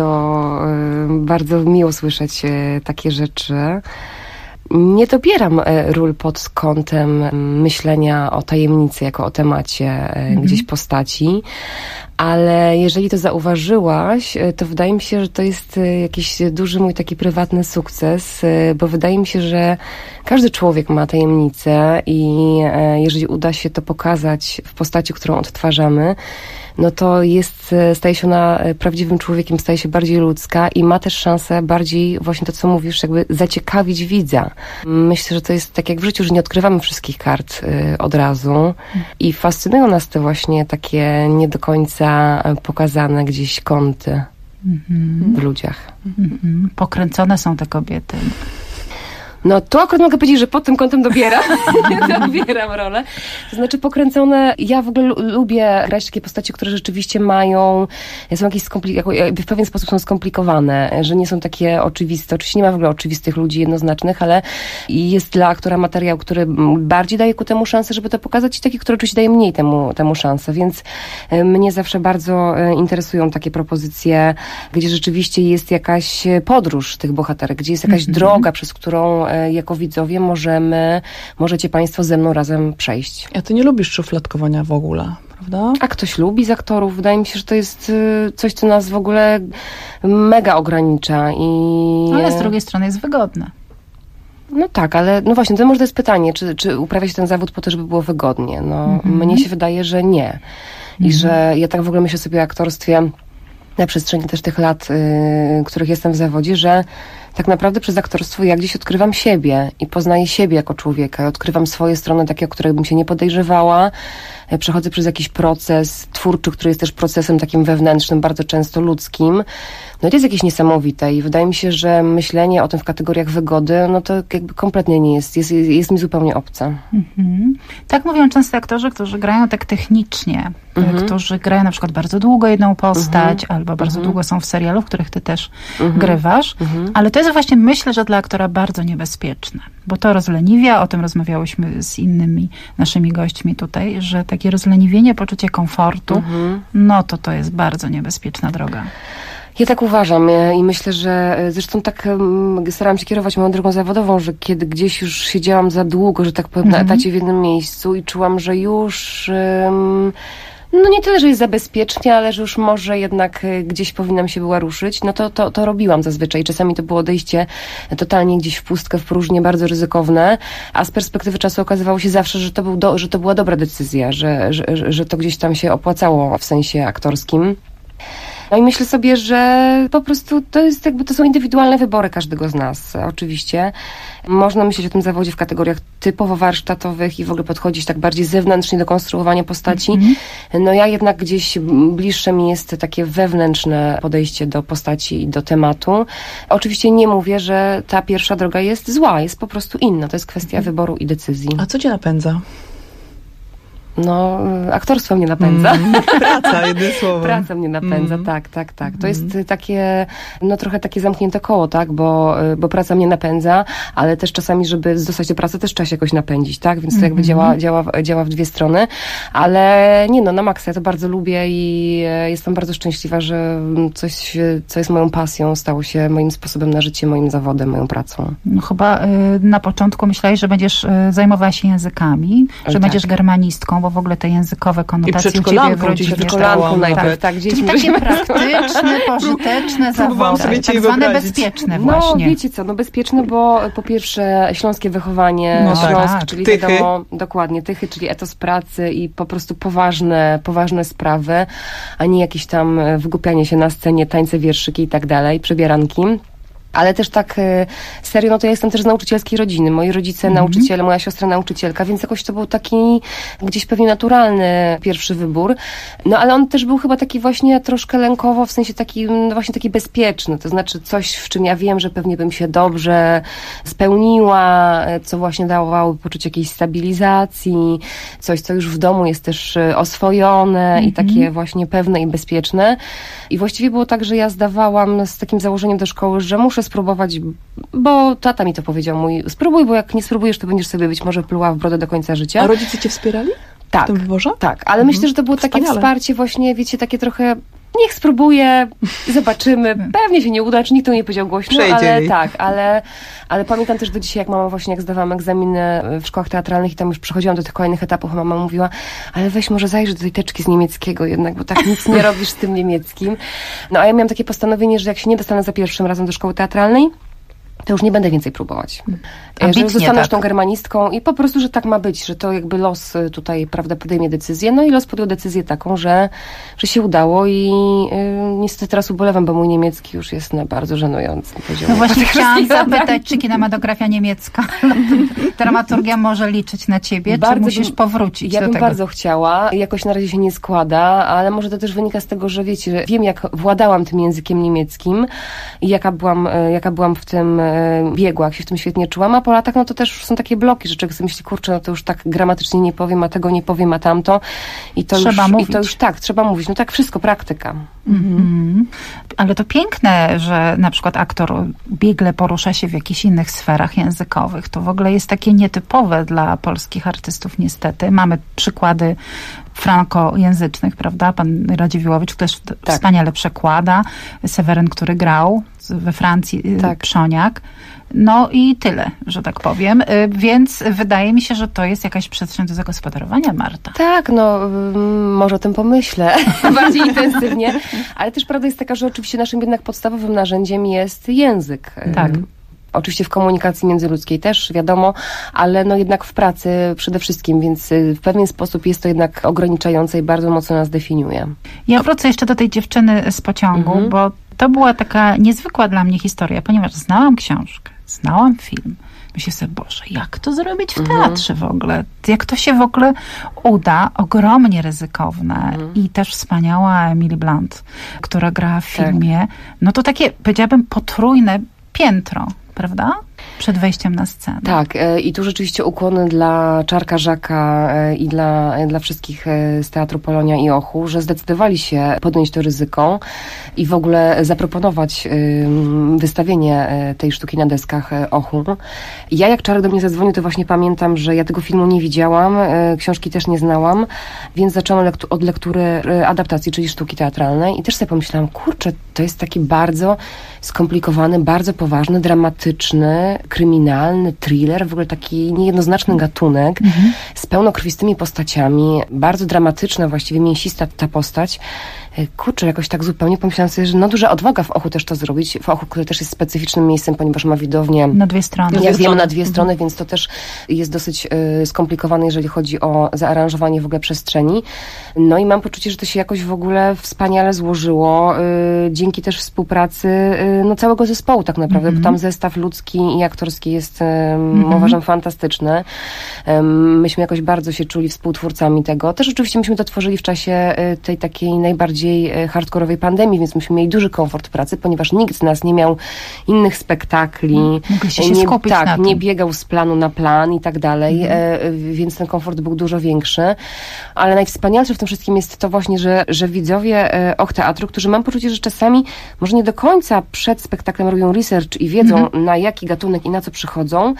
bardzo miło słyszeć takie rzeczy. Nie dobieram ról pod kątem myślenia o tajemnicy, jako o temacie gdzieś postaci, ale jeżeli to zauważyłaś, to wydaje mi się, że to jest jakiś duży mój taki prywatny sukces, bo wydaje mi się, że każdy człowiek ma tajemnicę i jeżeli uda się to pokazać w postaci, którą odtwarzamy, no to staje się ona prawdziwym człowiekiem, staje się bardziej ludzka i ma też szansę bardziej, właśnie to co mówisz, jakby zaciekawić widza. Myślę, że to jest tak jak w życiu, że nie odkrywamy wszystkich kart od razu i fascynują nas te właśnie takie nie do końca pokazane gdzieś kąty w ludziach. Pokręcone są te kobiety. No to akurat mogę powiedzieć, że pod tym kątem dobieram rolę. To znaczy pokręcone, ja w ogóle lubię grać takie postacie, które rzeczywiście są jakieś w pewien sposób są skomplikowane, że nie są takie oczywiste. Oczywiście nie ma w ogóle oczywistych ludzi jednoznacznych, ale jest dla aktora materiał, który bardziej daje ku temu szansę, żeby to pokazać i taki, który oczywiście daje mniej temu szansę, więc mnie zawsze bardzo interesują takie propozycje, gdzie rzeczywiście jest jakaś podróż tych bohaterek, gdzie jest jakaś droga, przez którą jako widzowie możecie Państwo ze mną razem przejść. A Ty nie lubisz szufladkowania w ogóle, prawda? A ktoś lubi z aktorów. Wydaje mi się, że to jest coś, co nas w ogóle mega ogranicza. Ale z drugiej strony jest wygodne. No tak, ale no właśnie, to może to jest pytanie, czy uprawia się ten zawód po to, żeby było wygodnie. No, mnie się wydaje, że nie. I że ja tak w ogóle myślę sobie o aktorstwie na przestrzeni też tych lat, których jestem w zawodzie, że tak naprawdę przez aktorstwo ja gdzieś odkrywam siebie i poznaję siebie jako człowieka. Odkrywam swoje strony takie, o których bym się nie podejrzewała. Przechodzę przez jakiś proces twórczy, który jest też procesem takim wewnętrznym, bardzo często ludzkim. No i to jest jakieś niesamowite i wydaje mi się, że myślenie o tym w kategoriach wygody, no to jakby kompletnie nie jest mi zupełnie obce. Tak mówią często aktorzy, którzy grają tak technicznie, którzy grają na przykład bardzo długo jedną postać, albo bardzo długo są w serialu, w których ty też grywasz, ale to jest właśnie, myślę, że dla aktora bardzo niebezpieczne, bo to rozleniwia, o tym rozmawiałyśmy z innymi naszymi gośćmi tutaj, że takie rozleniwienie, poczucie komfortu, no to jest bardzo niebezpieczna droga. Ja tak uważam i myślę, że zresztą tak starałam się kierować moją drogą zawodową, że kiedy gdzieś już siedziałam za długo, że tak powiem, na etacie w jednym miejscu i czułam, że już no nie tyle, że jest za bezpiecznie, ale że już może jednak gdzieś powinnam się była ruszyć, no to robiłam zazwyczaj. Czasami to było odejście totalnie gdzieś w pustkę, w próżnię, bardzo ryzykowne, a z perspektywy czasu okazywało się zawsze, że to była dobra decyzja, że to gdzieś tam się opłacało w sensie aktorskim. No i myślę sobie, że po prostu to są indywidualne wybory każdego z nas, oczywiście. Można myśleć o tym zawodzie w kategoriach typowo warsztatowych i w ogóle podchodzić tak bardziej zewnętrznie do konstruowania postaci. No ja jednak gdzieś bliższe mi jest takie wewnętrzne podejście do postaci i do tematu. Oczywiście nie mówię, że ta pierwsza droga jest zła, jest po prostu inna. To jest kwestia wyboru i decyzji. A co cię napędza? No, aktorstwo mnie napędza. Praca, jednym słowem. Praca mnie napędza, tak. To jest takie, no trochę takie zamknięte koło, tak, bo praca mnie napędza, ale też czasami, żeby dostać do pracy, też trzeba się jakoś napędzić, tak, więc to jakby działa w dwie strony, ale nie no, na maksa ja to bardzo lubię i jestem bardzo szczęśliwa, że coś, co jest moją pasją, stało się moim sposobem na życie, moim zawodem, moją pracą. No chyba na początku myślałeś, że będziesz zajmowała się językami, że będziesz germanistką, bo w ogóle te językowe konotacje u ciebie w rodzinie. Przedszkolanką najpierw, tak. Czyli takie praktyczne, pożyteczne zawody, tak zwane bezpieczne właśnie. No wiecie co, bezpieczne, bo po pierwsze śląskie wychowanie, Śląsk, czyli tychy. wiadomo, dokładnie, tychy, czyli etos pracy i po prostu poważne sprawy, a nie jakieś tam wygłupianie się na scenie, tańce, wierszyki i tak dalej, przebieranki. Ale też tak serio, no to ja jestem też z nauczycielskiej rodziny. Moi rodzice nauczyciele, moja siostra nauczycielka, więc jakoś to był taki gdzieś pewnie naturalny pierwszy wybór. No ale on też był chyba taki właśnie troszkę lękowo, w sensie taki, no właśnie taki bezpieczny. To znaczy coś, w czym ja wiem, że pewnie bym się dobrze spełniła, co właśnie dawało poczucie jakiejś stabilizacji, coś, co już w domu jest też oswojone i takie właśnie pewne i bezpieczne. I właściwie było tak, że ja zdawałam z takim założeniem do szkoły, że muszę spróbować, bo tata mi to powiedział, spróbuj, bo jak nie spróbujesz, to będziesz sobie być może pluła w brodę do końca życia. A rodzice cię wspierali? Tak, w tym wyborze? Tak, ale myślę, że to było takie wsparcie właśnie, wiecie, takie trochę niech spróbuję, zobaczymy, pewnie się nie uda, czy nikt to nie powiedział głośno, ale pamiętam też do dzisiaj, jak mama właśnie, jak zdawałam egzaminy w szkołach teatralnych i tam już przechodziłam do tych kolejnych etapów, mama mówiła, ale weź może zajrzyj do tej teczki z niemieckiego jednak, bo tak nic nie robisz z tym niemieckim. No a ja miałam takie postanowienie, że jak się nie dostanę za pierwszym razem do szkoły teatralnej, to już nie będę więcej próbować. Że zostanę już tą germanistką i po prostu, że tak ma być, że to jakby los tutaj, prawda, podejmie decyzję. No i los podjął decyzję taką, że się udało i niestety teraz ubolewam, bo mój niemiecki już jest na bardzo żenującym poziomie. No właśnie chciałam zapytać, czy kinematografia niemiecka, dramaturgia może liczyć na ciebie, czy musisz powrócić do tego? Ja bym bardzo chciała. Jakoś na razie się nie składa, ale może to też wynika z tego, że wiecie, wiem jak władałam tym językiem niemieckim i jaka byłam w tym biegu, jak się w tym świetnie czułam, a po latach no to też są takie bloki, że człowiek sobie myśli, kurczę, no to już tak gramatycznie nie powiem, a tego nie powiem, a tamto. I to już tak, trzeba mówić. No tak, wszystko, praktyka. Ale to piękne, że na przykład aktor biegle porusza się w jakichś innych sferach językowych. To w ogóle jest takie nietypowe dla polskich artystów niestety. Mamy przykłady frankojęzycznych, prawda? Pan Radziwiłowicz też wspaniale przekłada. Seweryn, który grał we Francji, Przoniak. No i tyle, że tak powiem. Więc wydaje mi się, że to jest jakaś przestrzeń do zagospodarowania, Marta. Tak, no może o tym pomyślę bardziej intensywnie. Ale też prawda jest taka, że oczywiście naszym jednak podstawowym narzędziem jest język. Tak. Oczywiście w komunikacji międzyludzkiej też, wiadomo, ale no jednak w pracy przede wszystkim, więc w pewien sposób jest to jednak ograniczające i bardzo mocno nas definiuje. Ja wrócę jeszcze do tej dziewczyny z pociągu, bo to była taka niezwykła dla mnie historia, ponieważ znałam książkę, znałam film. Myślę sobie, Boże, jak to zrobić w teatrze w ogóle? Jak to się w ogóle uda? Ogromnie ryzykowne. I też wspaniała Emily Blunt, która gra w filmie. No to takie, powiedziałabym, potrójne piętro, prawda? Przed wejściem na scenę. Tak, i tu rzeczywiście ukłony dla Czarka Żaka i dla wszystkich z Teatru Polonia i Ochu, że zdecydowali się podjąć to ryzyko i w ogóle zaproponować wystawienie tej sztuki na deskach Ochu. Ja jak Czarek do mnie zadzwonił, to właśnie pamiętam, że ja tego filmu nie widziałam, książki też nie znałam, więc zaczęłam od lektury adaptacji, czyli sztuki teatralnej i też sobie pomyślałam, kurczę, to jest taki bardzo skomplikowany, bardzo poważny, dramatyczny, kryminalny thriller, w ogóle taki niejednoznaczny gatunek, z pełnokrwistymi postaciami, bardzo dramatyczna, właściwie mięsista ta postać. Kurczę, jakoś tak zupełnie pomyślałam sobie, że duża odwaga w Ochu też to zrobić. W Ochu, które też jest specyficznym miejscem, ponieważ ma widownię na dwie strony. Jak wiemy, na dwie strony, więc to też jest dosyć skomplikowane, jeżeli chodzi o zaaranżowanie w ogóle przestrzeni. No i mam poczucie, że to się jakoś w ogóle wspaniale złożyło, dzięki też współpracy całego zespołu tak naprawdę, bo tam zestaw ludzki i aktorski jest, uważam, fantastyczny. Myśmy jakoś bardzo się czuli współtwórcami tego. Też oczywiście myśmy to tworzyli w czasie tej takiej najbardziej hardkorowej pandemii, więc myśmy mieli duży komfort pracy, ponieważ nikt z nas nie miał innych spektakli. Mogliście się skupić na tym. Nie biegał z planu na plan i tak dalej, więc ten komfort był dużo większy. Ale najwspanialsze w tym wszystkim jest to właśnie, że widzowie Och Teatru, którzy mam poczucie, że czasami może nie do końca przed spektaklem robią research i wiedzą, na jaki gatunek i na co przychodzą,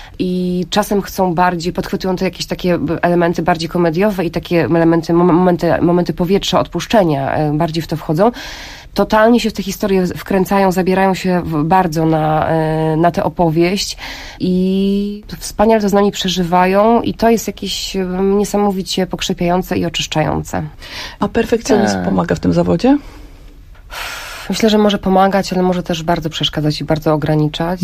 i czasem chcą bardziej, podchwytują to jakieś takie elementy bardziej komediowe i takie elementy, momenty powietrza, odpuszczenia, bardziej w to wchodzą. Totalnie się w tę historię wkręcają, zabierają się bardzo na tę opowieść i wspaniale to z nami przeżywają i to jest jakieś niesamowicie pokrzepiające i oczyszczające. A perfekcjonizm pomaga w tym zawodzie? Myślę, że może pomagać, ale może też bardzo przeszkadzać i bardzo ograniczać.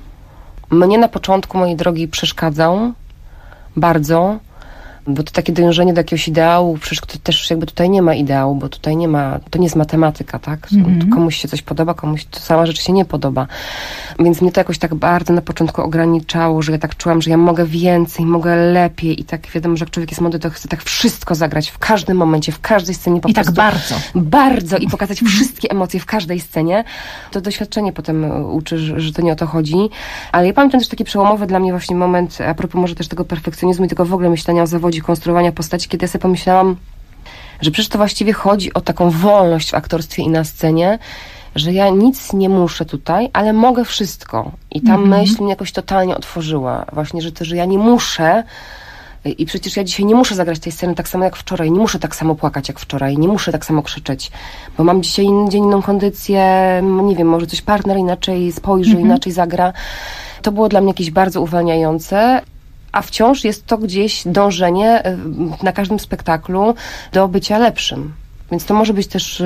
Mnie na początku, mojej drogi, przeszkadzał bardzo, bo to takie dążenie do jakiegoś ideału, przecież też jakby tutaj nie ma ideału, bo tutaj nie ma, to nie jest matematyka, tak? Komuś się coś podoba, komuś to sama rzecz się nie podoba. Więc mnie to jakoś tak bardzo na początku ograniczało, że ja tak czułam, że ja mogę więcej, mogę lepiej i tak wiadomo, że jak człowiek jest młody, to chce tak wszystko zagrać w każdym momencie, w każdej scenie po prostu. I tak bardzo. Bardzo i pokazać wszystkie emocje w każdej scenie. To doświadczenie potem uczy, że to nie o to chodzi. Ale ja pamiętam też taki przełomowy dla mnie właśnie moment, a propos może też tego perfekcjonizmu i tego w ogóle myślenia o zawodzie, konstruowania postaci, kiedy ja sobie pomyślałam, że przecież to właściwie chodzi o taką wolność w aktorstwie i na scenie, że ja nic nie muszę tutaj, ale mogę wszystko. I ta myśl mnie jakoś totalnie otworzyła. Właśnie, że ja nie muszę i przecież ja dzisiaj nie muszę zagrać tej sceny tak samo jak wczoraj, nie muszę tak samo płakać jak wczoraj, nie muszę tak samo krzyczeć, bo mam dzisiaj inny dzień, inną kondycję, nie wiem, może coś partner inaczej spojrzy, inaczej zagra. To było dla mnie jakieś bardzo uwalniające. A wciąż jest to gdzieś dążenie na każdym spektaklu do bycia lepszym. Więc to może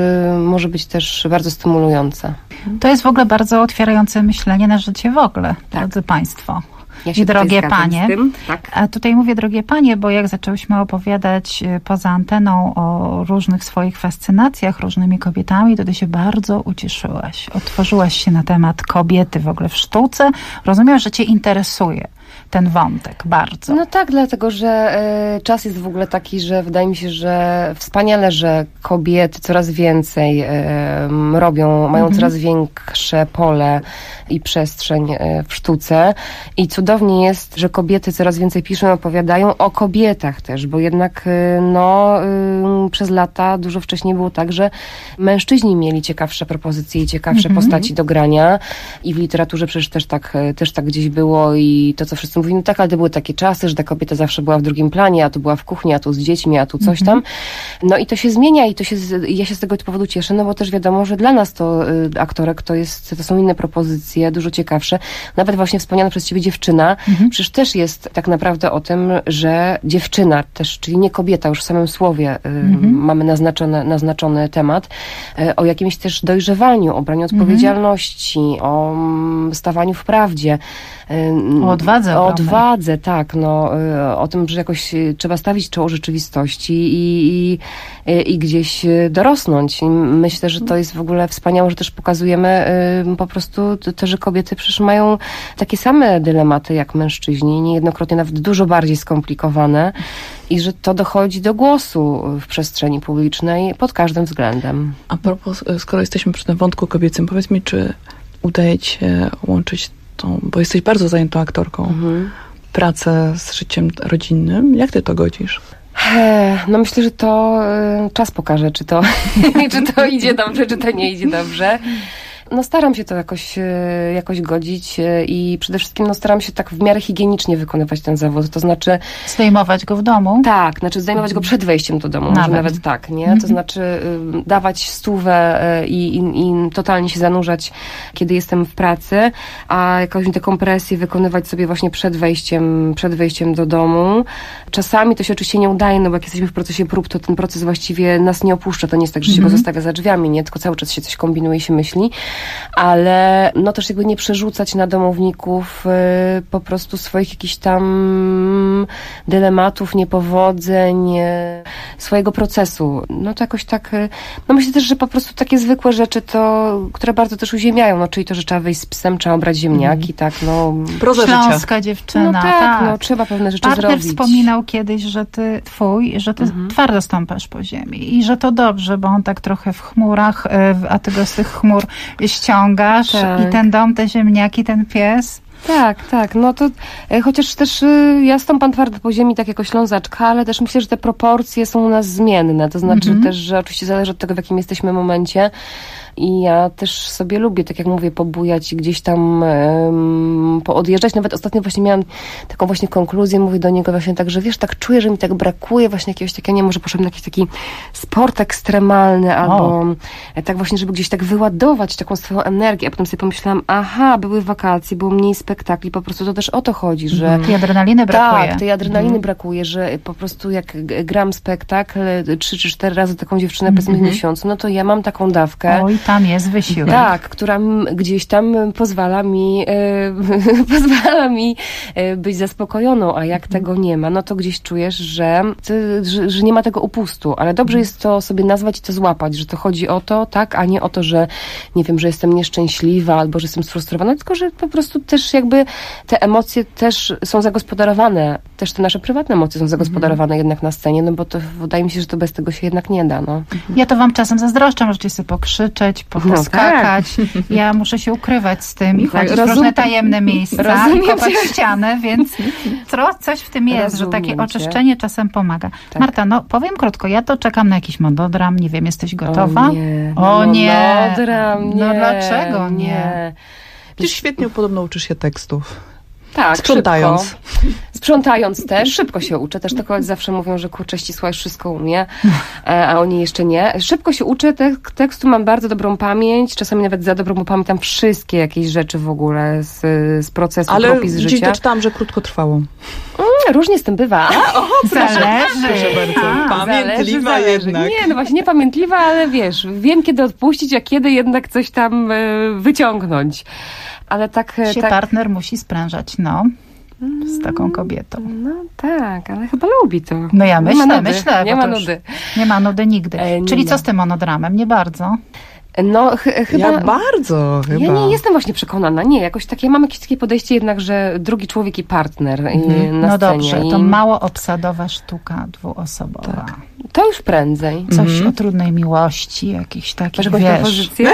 być też bardzo stymulujące. To jest w ogóle bardzo otwierające myślenie na życie w ogóle, drodzy Państwo. Ja się drogie panie. Z tym. Tak. A tutaj mówię drogie panie, bo jak zaczęłyśmy opowiadać poza anteną o różnych swoich fascynacjach, różnymi kobietami, to ty się bardzo ucieszyłaś. Otworzyłaś się na temat kobiety w ogóle w sztuce. Rozumiem, że cię interesuje ten wątek bardzo. No tak, dlatego, że czas jest w ogóle taki, że wydaje mi się, że wspaniale, że kobiety coraz więcej robią, mają coraz większe pole i przestrzeń w sztuce i cudownie jest, że kobiety coraz więcej piszą, opowiadają o kobietach też, bo jednak przez lata dużo wcześniej było tak, że mężczyźni mieli ciekawsze propozycje i ciekawsze postaci do grania i w literaturze przecież też tak gdzieś było i to, co wszyscy mówili, no tak, ale to były takie czasy, że ta kobieta zawsze była w drugim planie, a tu była w kuchni, a tu z dziećmi, a tu coś tam. No i to się zmienia i ja się z tego powodu cieszę, no bo też wiadomo, że dla nas to aktorek to są inne propozycje, dużo ciekawsze. Nawet właśnie wspomniana przez ciebie dziewczyna, przecież też jest tak naprawdę o tym, że dziewczyna też, czyli nie kobieta, już w samym słowie mamy naznaczony temat, o jakimś też dojrzewaniu, o braniu odpowiedzialności, o stawaniu w prawdzie. O odwadze. O odwadze, tak. O tym, że jakoś trzeba stawić czoło rzeczywistości i gdzieś dorosnąć. I myślę, że to jest w ogóle wspaniałe, że też pokazujemy po prostu to, że kobiety przecież mają takie same dylematy jak mężczyźni, niejednokrotnie nawet dużo bardziej skomplikowane i że to dochodzi do głosu w przestrzeni publicznej pod każdym względem. A propos, skoro jesteśmy przy tym wątku kobiecym, powiedz mi, czy udaje ci się łączyć bo jesteś bardzo zajętą aktorką, pracę z życiem rodzinnym. Jak ty to godzisz? No myślę, że to czas pokaże, czy to idzie dobrze, czy to nie idzie dobrze. No staram się to jakoś godzić i przede wszystkim staram się tak w miarę higienicznie wykonywać ten zawód, to znaczy... Zdejmować go w domu? Tak, znaczy zdejmować go przed wejściem do domu, może nawet tak, nie? To znaczy dawać stówę i totalnie się zanurzać, kiedy jestem w pracy, a jakąś dekompresję wykonywać sobie właśnie przed wejściem do domu. Czasami to się oczywiście nie udaje, no bo jak jesteśmy w procesie prób, to ten proces właściwie nas nie opuszcza, to nie jest tak, że się go zostawia za drzwiami, nie? Tylko cały czas się coś kombinuje i się myśli. Ale no też jakby nie przerzucać na domowników po prostu swoich jakichś tam dylematów, niepowodzeń, swojego procesu. No to jakoś tak, no myślę też, że po prostu takie zwykłe rzeczy które bardzo też uziemiają, no czyli to, że trzeba wyjść z psem, trzeba brać ziemniaki, tak, no. Proza Śląska dziewczyna. No tak, no trzeba pewne rzeczy Partner zrobić. wspominał kiedyś, że ty twardo stąpasz po ziemi i że to dobrze, bo on tak trochę w chmurach, a ty go z tych chmur ściągasz i ten dom, te ziemniaki, ten pies. Tak, no to chociaż też ja stąpam twardo po ziemi tak jako Ślązaczka, ale też myślę, że te proporcje są u nas zmienne, to znaczy też, że oczywiście zależy od tego, w jakim jesteśmy momencie i ja też sobie lubię, tak jak mówię, pobujać i gdzieś tam poodjeżdżać. Nawet ostatnio właśnie miałam taką właśnie konkluzję, mówię do niego właśnie tak, że wiesz, tak czuję, że mi tak brakuje właśnie jakiegoś takiego, nie może potrzebny jakiś taki sport ekstremalny albo tak właśnie, żeby gdzieś tak wyładować taką swoją energię, a potem sobie pomyślałam, były wakacje, było mniej spektakli, po prostu to też o to chodzi, że... Tej adrenaliny brakuje. Tak, tej adrenaliny brakuje, że po prostu jak gram spektakl 3 czy 4 razy taką dziewczynę powiedzmy w miesiącu, no to ja mam taką dawkę. Oj, tam jest wysiłek. Tak, która gdzieś tam pozwala mi być zaspokojoną, a jak tego nie ma, no to gdzieś czujesz, że nie ma tego upustu, ale dobrze jest to sobie nazwać i to złapać, że to chodzi o to, tak, a nie o to, że nie wiem, że jestem nieszczęśliwa albo że jestem sfrustrowana, tylko że po prostu też jakby te emocje też są zagospodarowane, też te nasze prywatne emocje są zagospodarowane jednak na scenie, no bo to wydaje mi się, że to bez tego się jednak nie da, no. Ja to wam czasem zazdroszczę, możecie sobie pokrzyczeć, poskakać. Ja muszę się ukrywać z tym i chodzić w różne tajemne miejsca i kopać ścianę, więc coś w tym jest, że takie oczyszczenie czasem pomaga. Tak. Marta, no powiem krótko, ja to czekam na jakiś monodram, nie wiem, jesteś gotowa? O nie. Monodram, nie. No dlaczego nie? Przecież świetnie podobno uczysz się tekstów. Tak, sprzątając. Sprzątając też, szybko się uczę. Też to koledzy zawsze mówią, że kurczę, ścisła już wszystko umie, a oni jeszcze nie. Szybko się uczę, tekstu mam bardzo dobrą pamięć, czasami nawet za dobrą, bo pamiętam wszystkie jakieś rzeczy w ogóle z procesu, ale z życia. Ale gdzieś doczytałam, że krótko trwało. Różnie z tym bywa. Zależy. Proszę bardzo. Pamiętliwa jednak. Nie, no właśnie nie pamiętliwa, ale wiesz, wiem kiedy odpuścić, a kiedy jednak coś tam wyciągnąć. Ale tak... partner musi sprężać, z taką kobietą. No tak, ale chyba lubi to. No ja myślę. Nie ma nudy. Nie ma nudy nigdy. Czyli co z tym monodramem? Nie bardzo. No chyba... Ja bardzo chyba. Ja nie jestem właśnie przekonana. Nie, jakoś takie, mam jakieś takie podejście jednak, że drugi człowiek i partner na scenie. No dobrze, to mało obsadowa sztuka dwuosobowa. Tak. To już prędzej. Coś o trudnej miłości, jakichś takich, propozycję?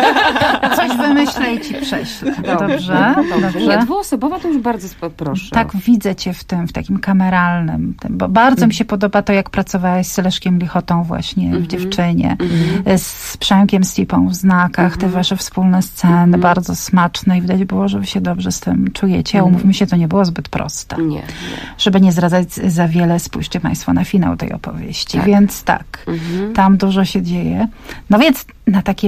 Coś wymyślę i ci prześlę. Dobrze? Nie, dwuosobowa to już bardzo proszę. Tak widzę cię w takim kameralnym, bo bardzo mi się podoba to, jak pracowałaś z Leszkiem Lichotą właśnie w Dziewczynie, z Przemkiem Stipą w Znakach, te wasze wspólne sceny, bardzo smaczne i widać było, że wy się dobrze z tym czujecie. Umówmy się, to nie było zbyt proste. Nie. Żeby nie zdradzać za wiele, spójrzcie państwo na finał tej opowieści. Tak. Więc tam dużo się dzieje. No więc na takie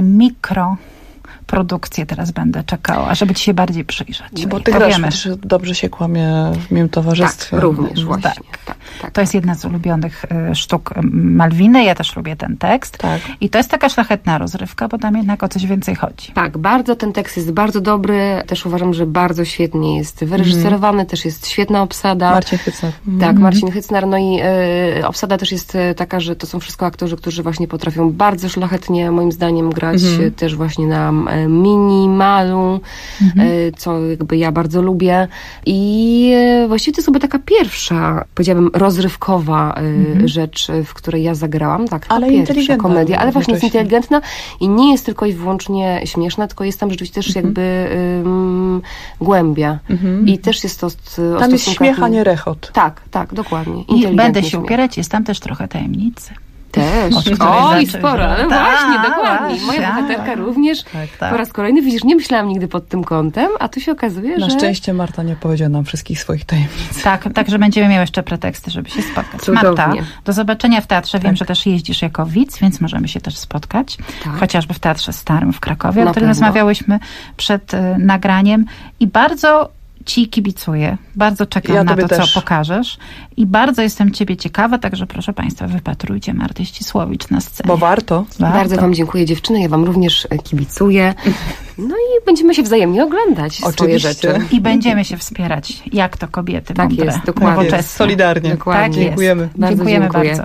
mikroprodukcje teraz będę czekała, żeby ci się bardziej przyjrzeć. Bo ty grasz, że dobrze się kłamie w miłym towarzystwie. Tak, również właśnie. Tak. To jest jedna z ulubionych sztuk Malwiny. Ja też lubię ten tekst. Tak. I to jest taka szlachetna rozrywka, bo tam jednak o coś więcej chodzi. Tak, bardzo ten tekst jest bardzo dobry. Też uważam, że bardzo świetnie jest wyreżyserowany. Też jest świetna obsada. Marcin Hycnar. Tak, Marcin Hycnar. No i obsada też jest taka, że to są wszystko aktorzy, którzy właśnie potrafią bardzo szlachetnie, moim zdaniem, grać też właśnie na minimalu, co jakby ja bardzo lubię. I właściwie to jest chyba taka pierwsza, powiedziałabym, rozrywkowa rzecz, w której ja zagrałam. Tak, ale pierwsza komedia, ale właśnie jest inteligentna i nie jest tylko i wyłącznie śmieszna, tylko jest tam rzeczywiście też jakby głębia. I też jest to tam jest śmiech, a nie rechot. Tak, dokładnie. I będę się upierać, jest tam też trochę tajemnicy. Też. Oj, sporo, ale właśnie, dokładnie. Moja bohaterka również. Tak. Po raz kolejny, widzisz, nie myślałam nigdy pod tym kątem, a tu się okazuje, że... Na szczęście Marta nie powiedziała nam wszystkich swoich tajemnic. Tak, że będziemy miały jeszcze preteksty, żeby się spotkać. Cudownie. Marta, do zobaczenia w teatrze. Wiem, że też jeździsz jako widz, więc możemy się też spotkać. Chociażby w Teatrze Starym w Krakowie, o którym rozmawiałyśmy przed nagraniem. I bardzo Ci kibicuję. Bardzo czekam na to, co pokażesz. I bardzo jestem Ciebie ciekawa, także proszę Państwa, wypatrujcie Marty Ścisłowicz na scenie. Bo warto. Bardzo Wam dziękuję, dziewczyny. Ja Wam również kibicuję. No i będziemy się wzajemnie oglądać swoje rzeczy. I będziemy się wspierać, jak to kobiety mądre, jest, dokładnie. Jest, solidarnie. Dokładnie. Tak dziękujemy. Dziękujemy bardzo.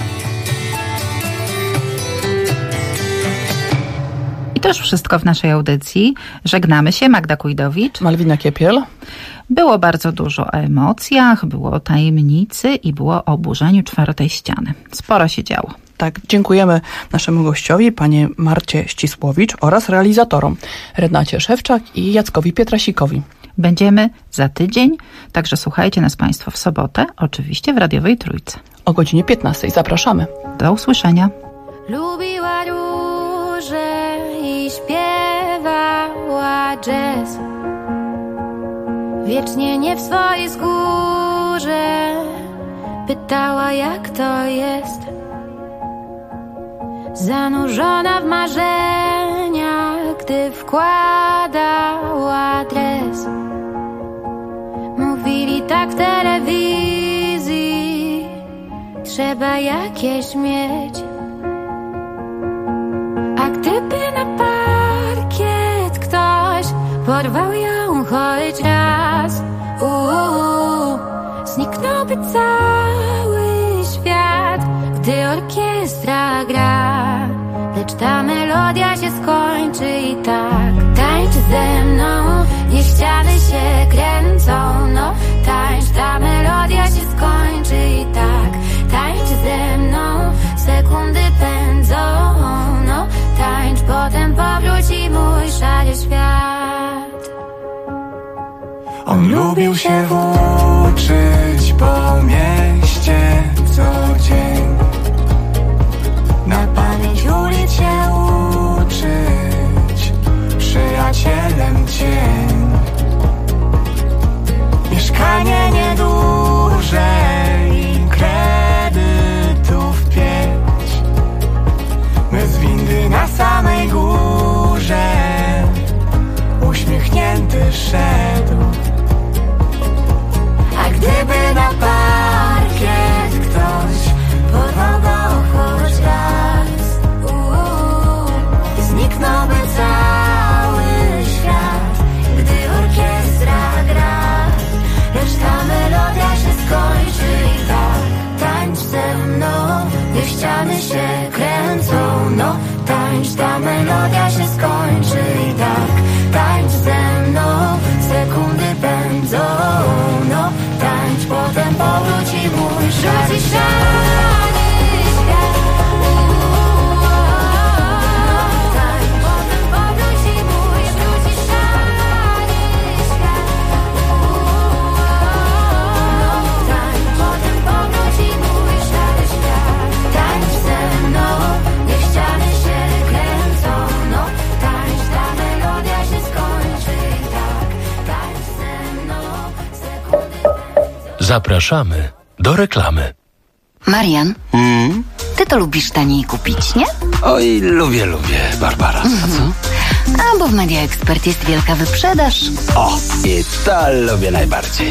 To już wszystko w naszej audycji. Żegnamy się. Magda Kujdowicz. Malwina Kiepiel. Było bardzo dużo o emocjach, było o tajemnicy i było o oburzeniu czwartej ściany. Sporo się działo. Tak, dziękujemy naszemu gościowi, panie Marcie Ścisłowicz oraz realizatorom Renacie Szewczak i Jackowi Pietrasikowi. Będziemy za tydzień, także słuchajcie nas Państwo w sobotę, oczywiście w Radiowej Trójce. O godzinie 15. Zapraszamy. Do usłyszenia. Lubiła róże i śpiewała jazz. Wiecznie nie w swojej skórze pytała, jak to jest. Zanurzona w marzeniach, gdy wkładała dres. Mówili tak w telewizji, trzeba jakieś mieć. A gdyby na parkiet ktoś porwał ją choć raz, zniknąłby cały świat, gdy orkiestra gra. Lecz ta melodia się skończy i tak. Tańcz ze mną, niech ściany się kręcą. No tańcz, ta melodia się skończy i tak. Tańcz ze mną, sekundy pędzą. No tańcz, potem powróci mój szary świat. On lubił się włóczyć po mieście co dzień, na pamięć ulic się uczyć, przyjacielem cień. Mieszkanie nieduże i kredytów 5. My z windy na samej górze, uśmiechnięty szedł. A gdyby na parkiet ktoś porwał go choć raz, zniknąłby cały świat, gdy orkiestra gra. Lecz ta melodia się skończy i tak. Tańcz ze mną, gdy ściany się kręcą. No tańcz, ta melodia się skończy i tak. Tańcz ze mną, sekundy pędzą. No tańcz, potem powróci mój szary świat. Zapraszamy do reklamy. Marian, ty to lubisz taniej kupić, nie? Oj, lubię, Barbara. A co? A bo w Media Expert jest wielka wyprzedaż. O, i to lubię najbardziej.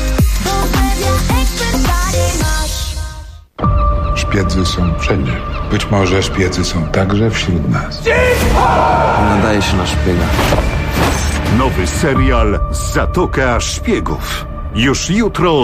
Szpiedzy są wszędzie. Być może szpiedzy są także wśród nas. Nadaje się na szpiega. Nowy serial Zatoka Szpiegów. Już jutro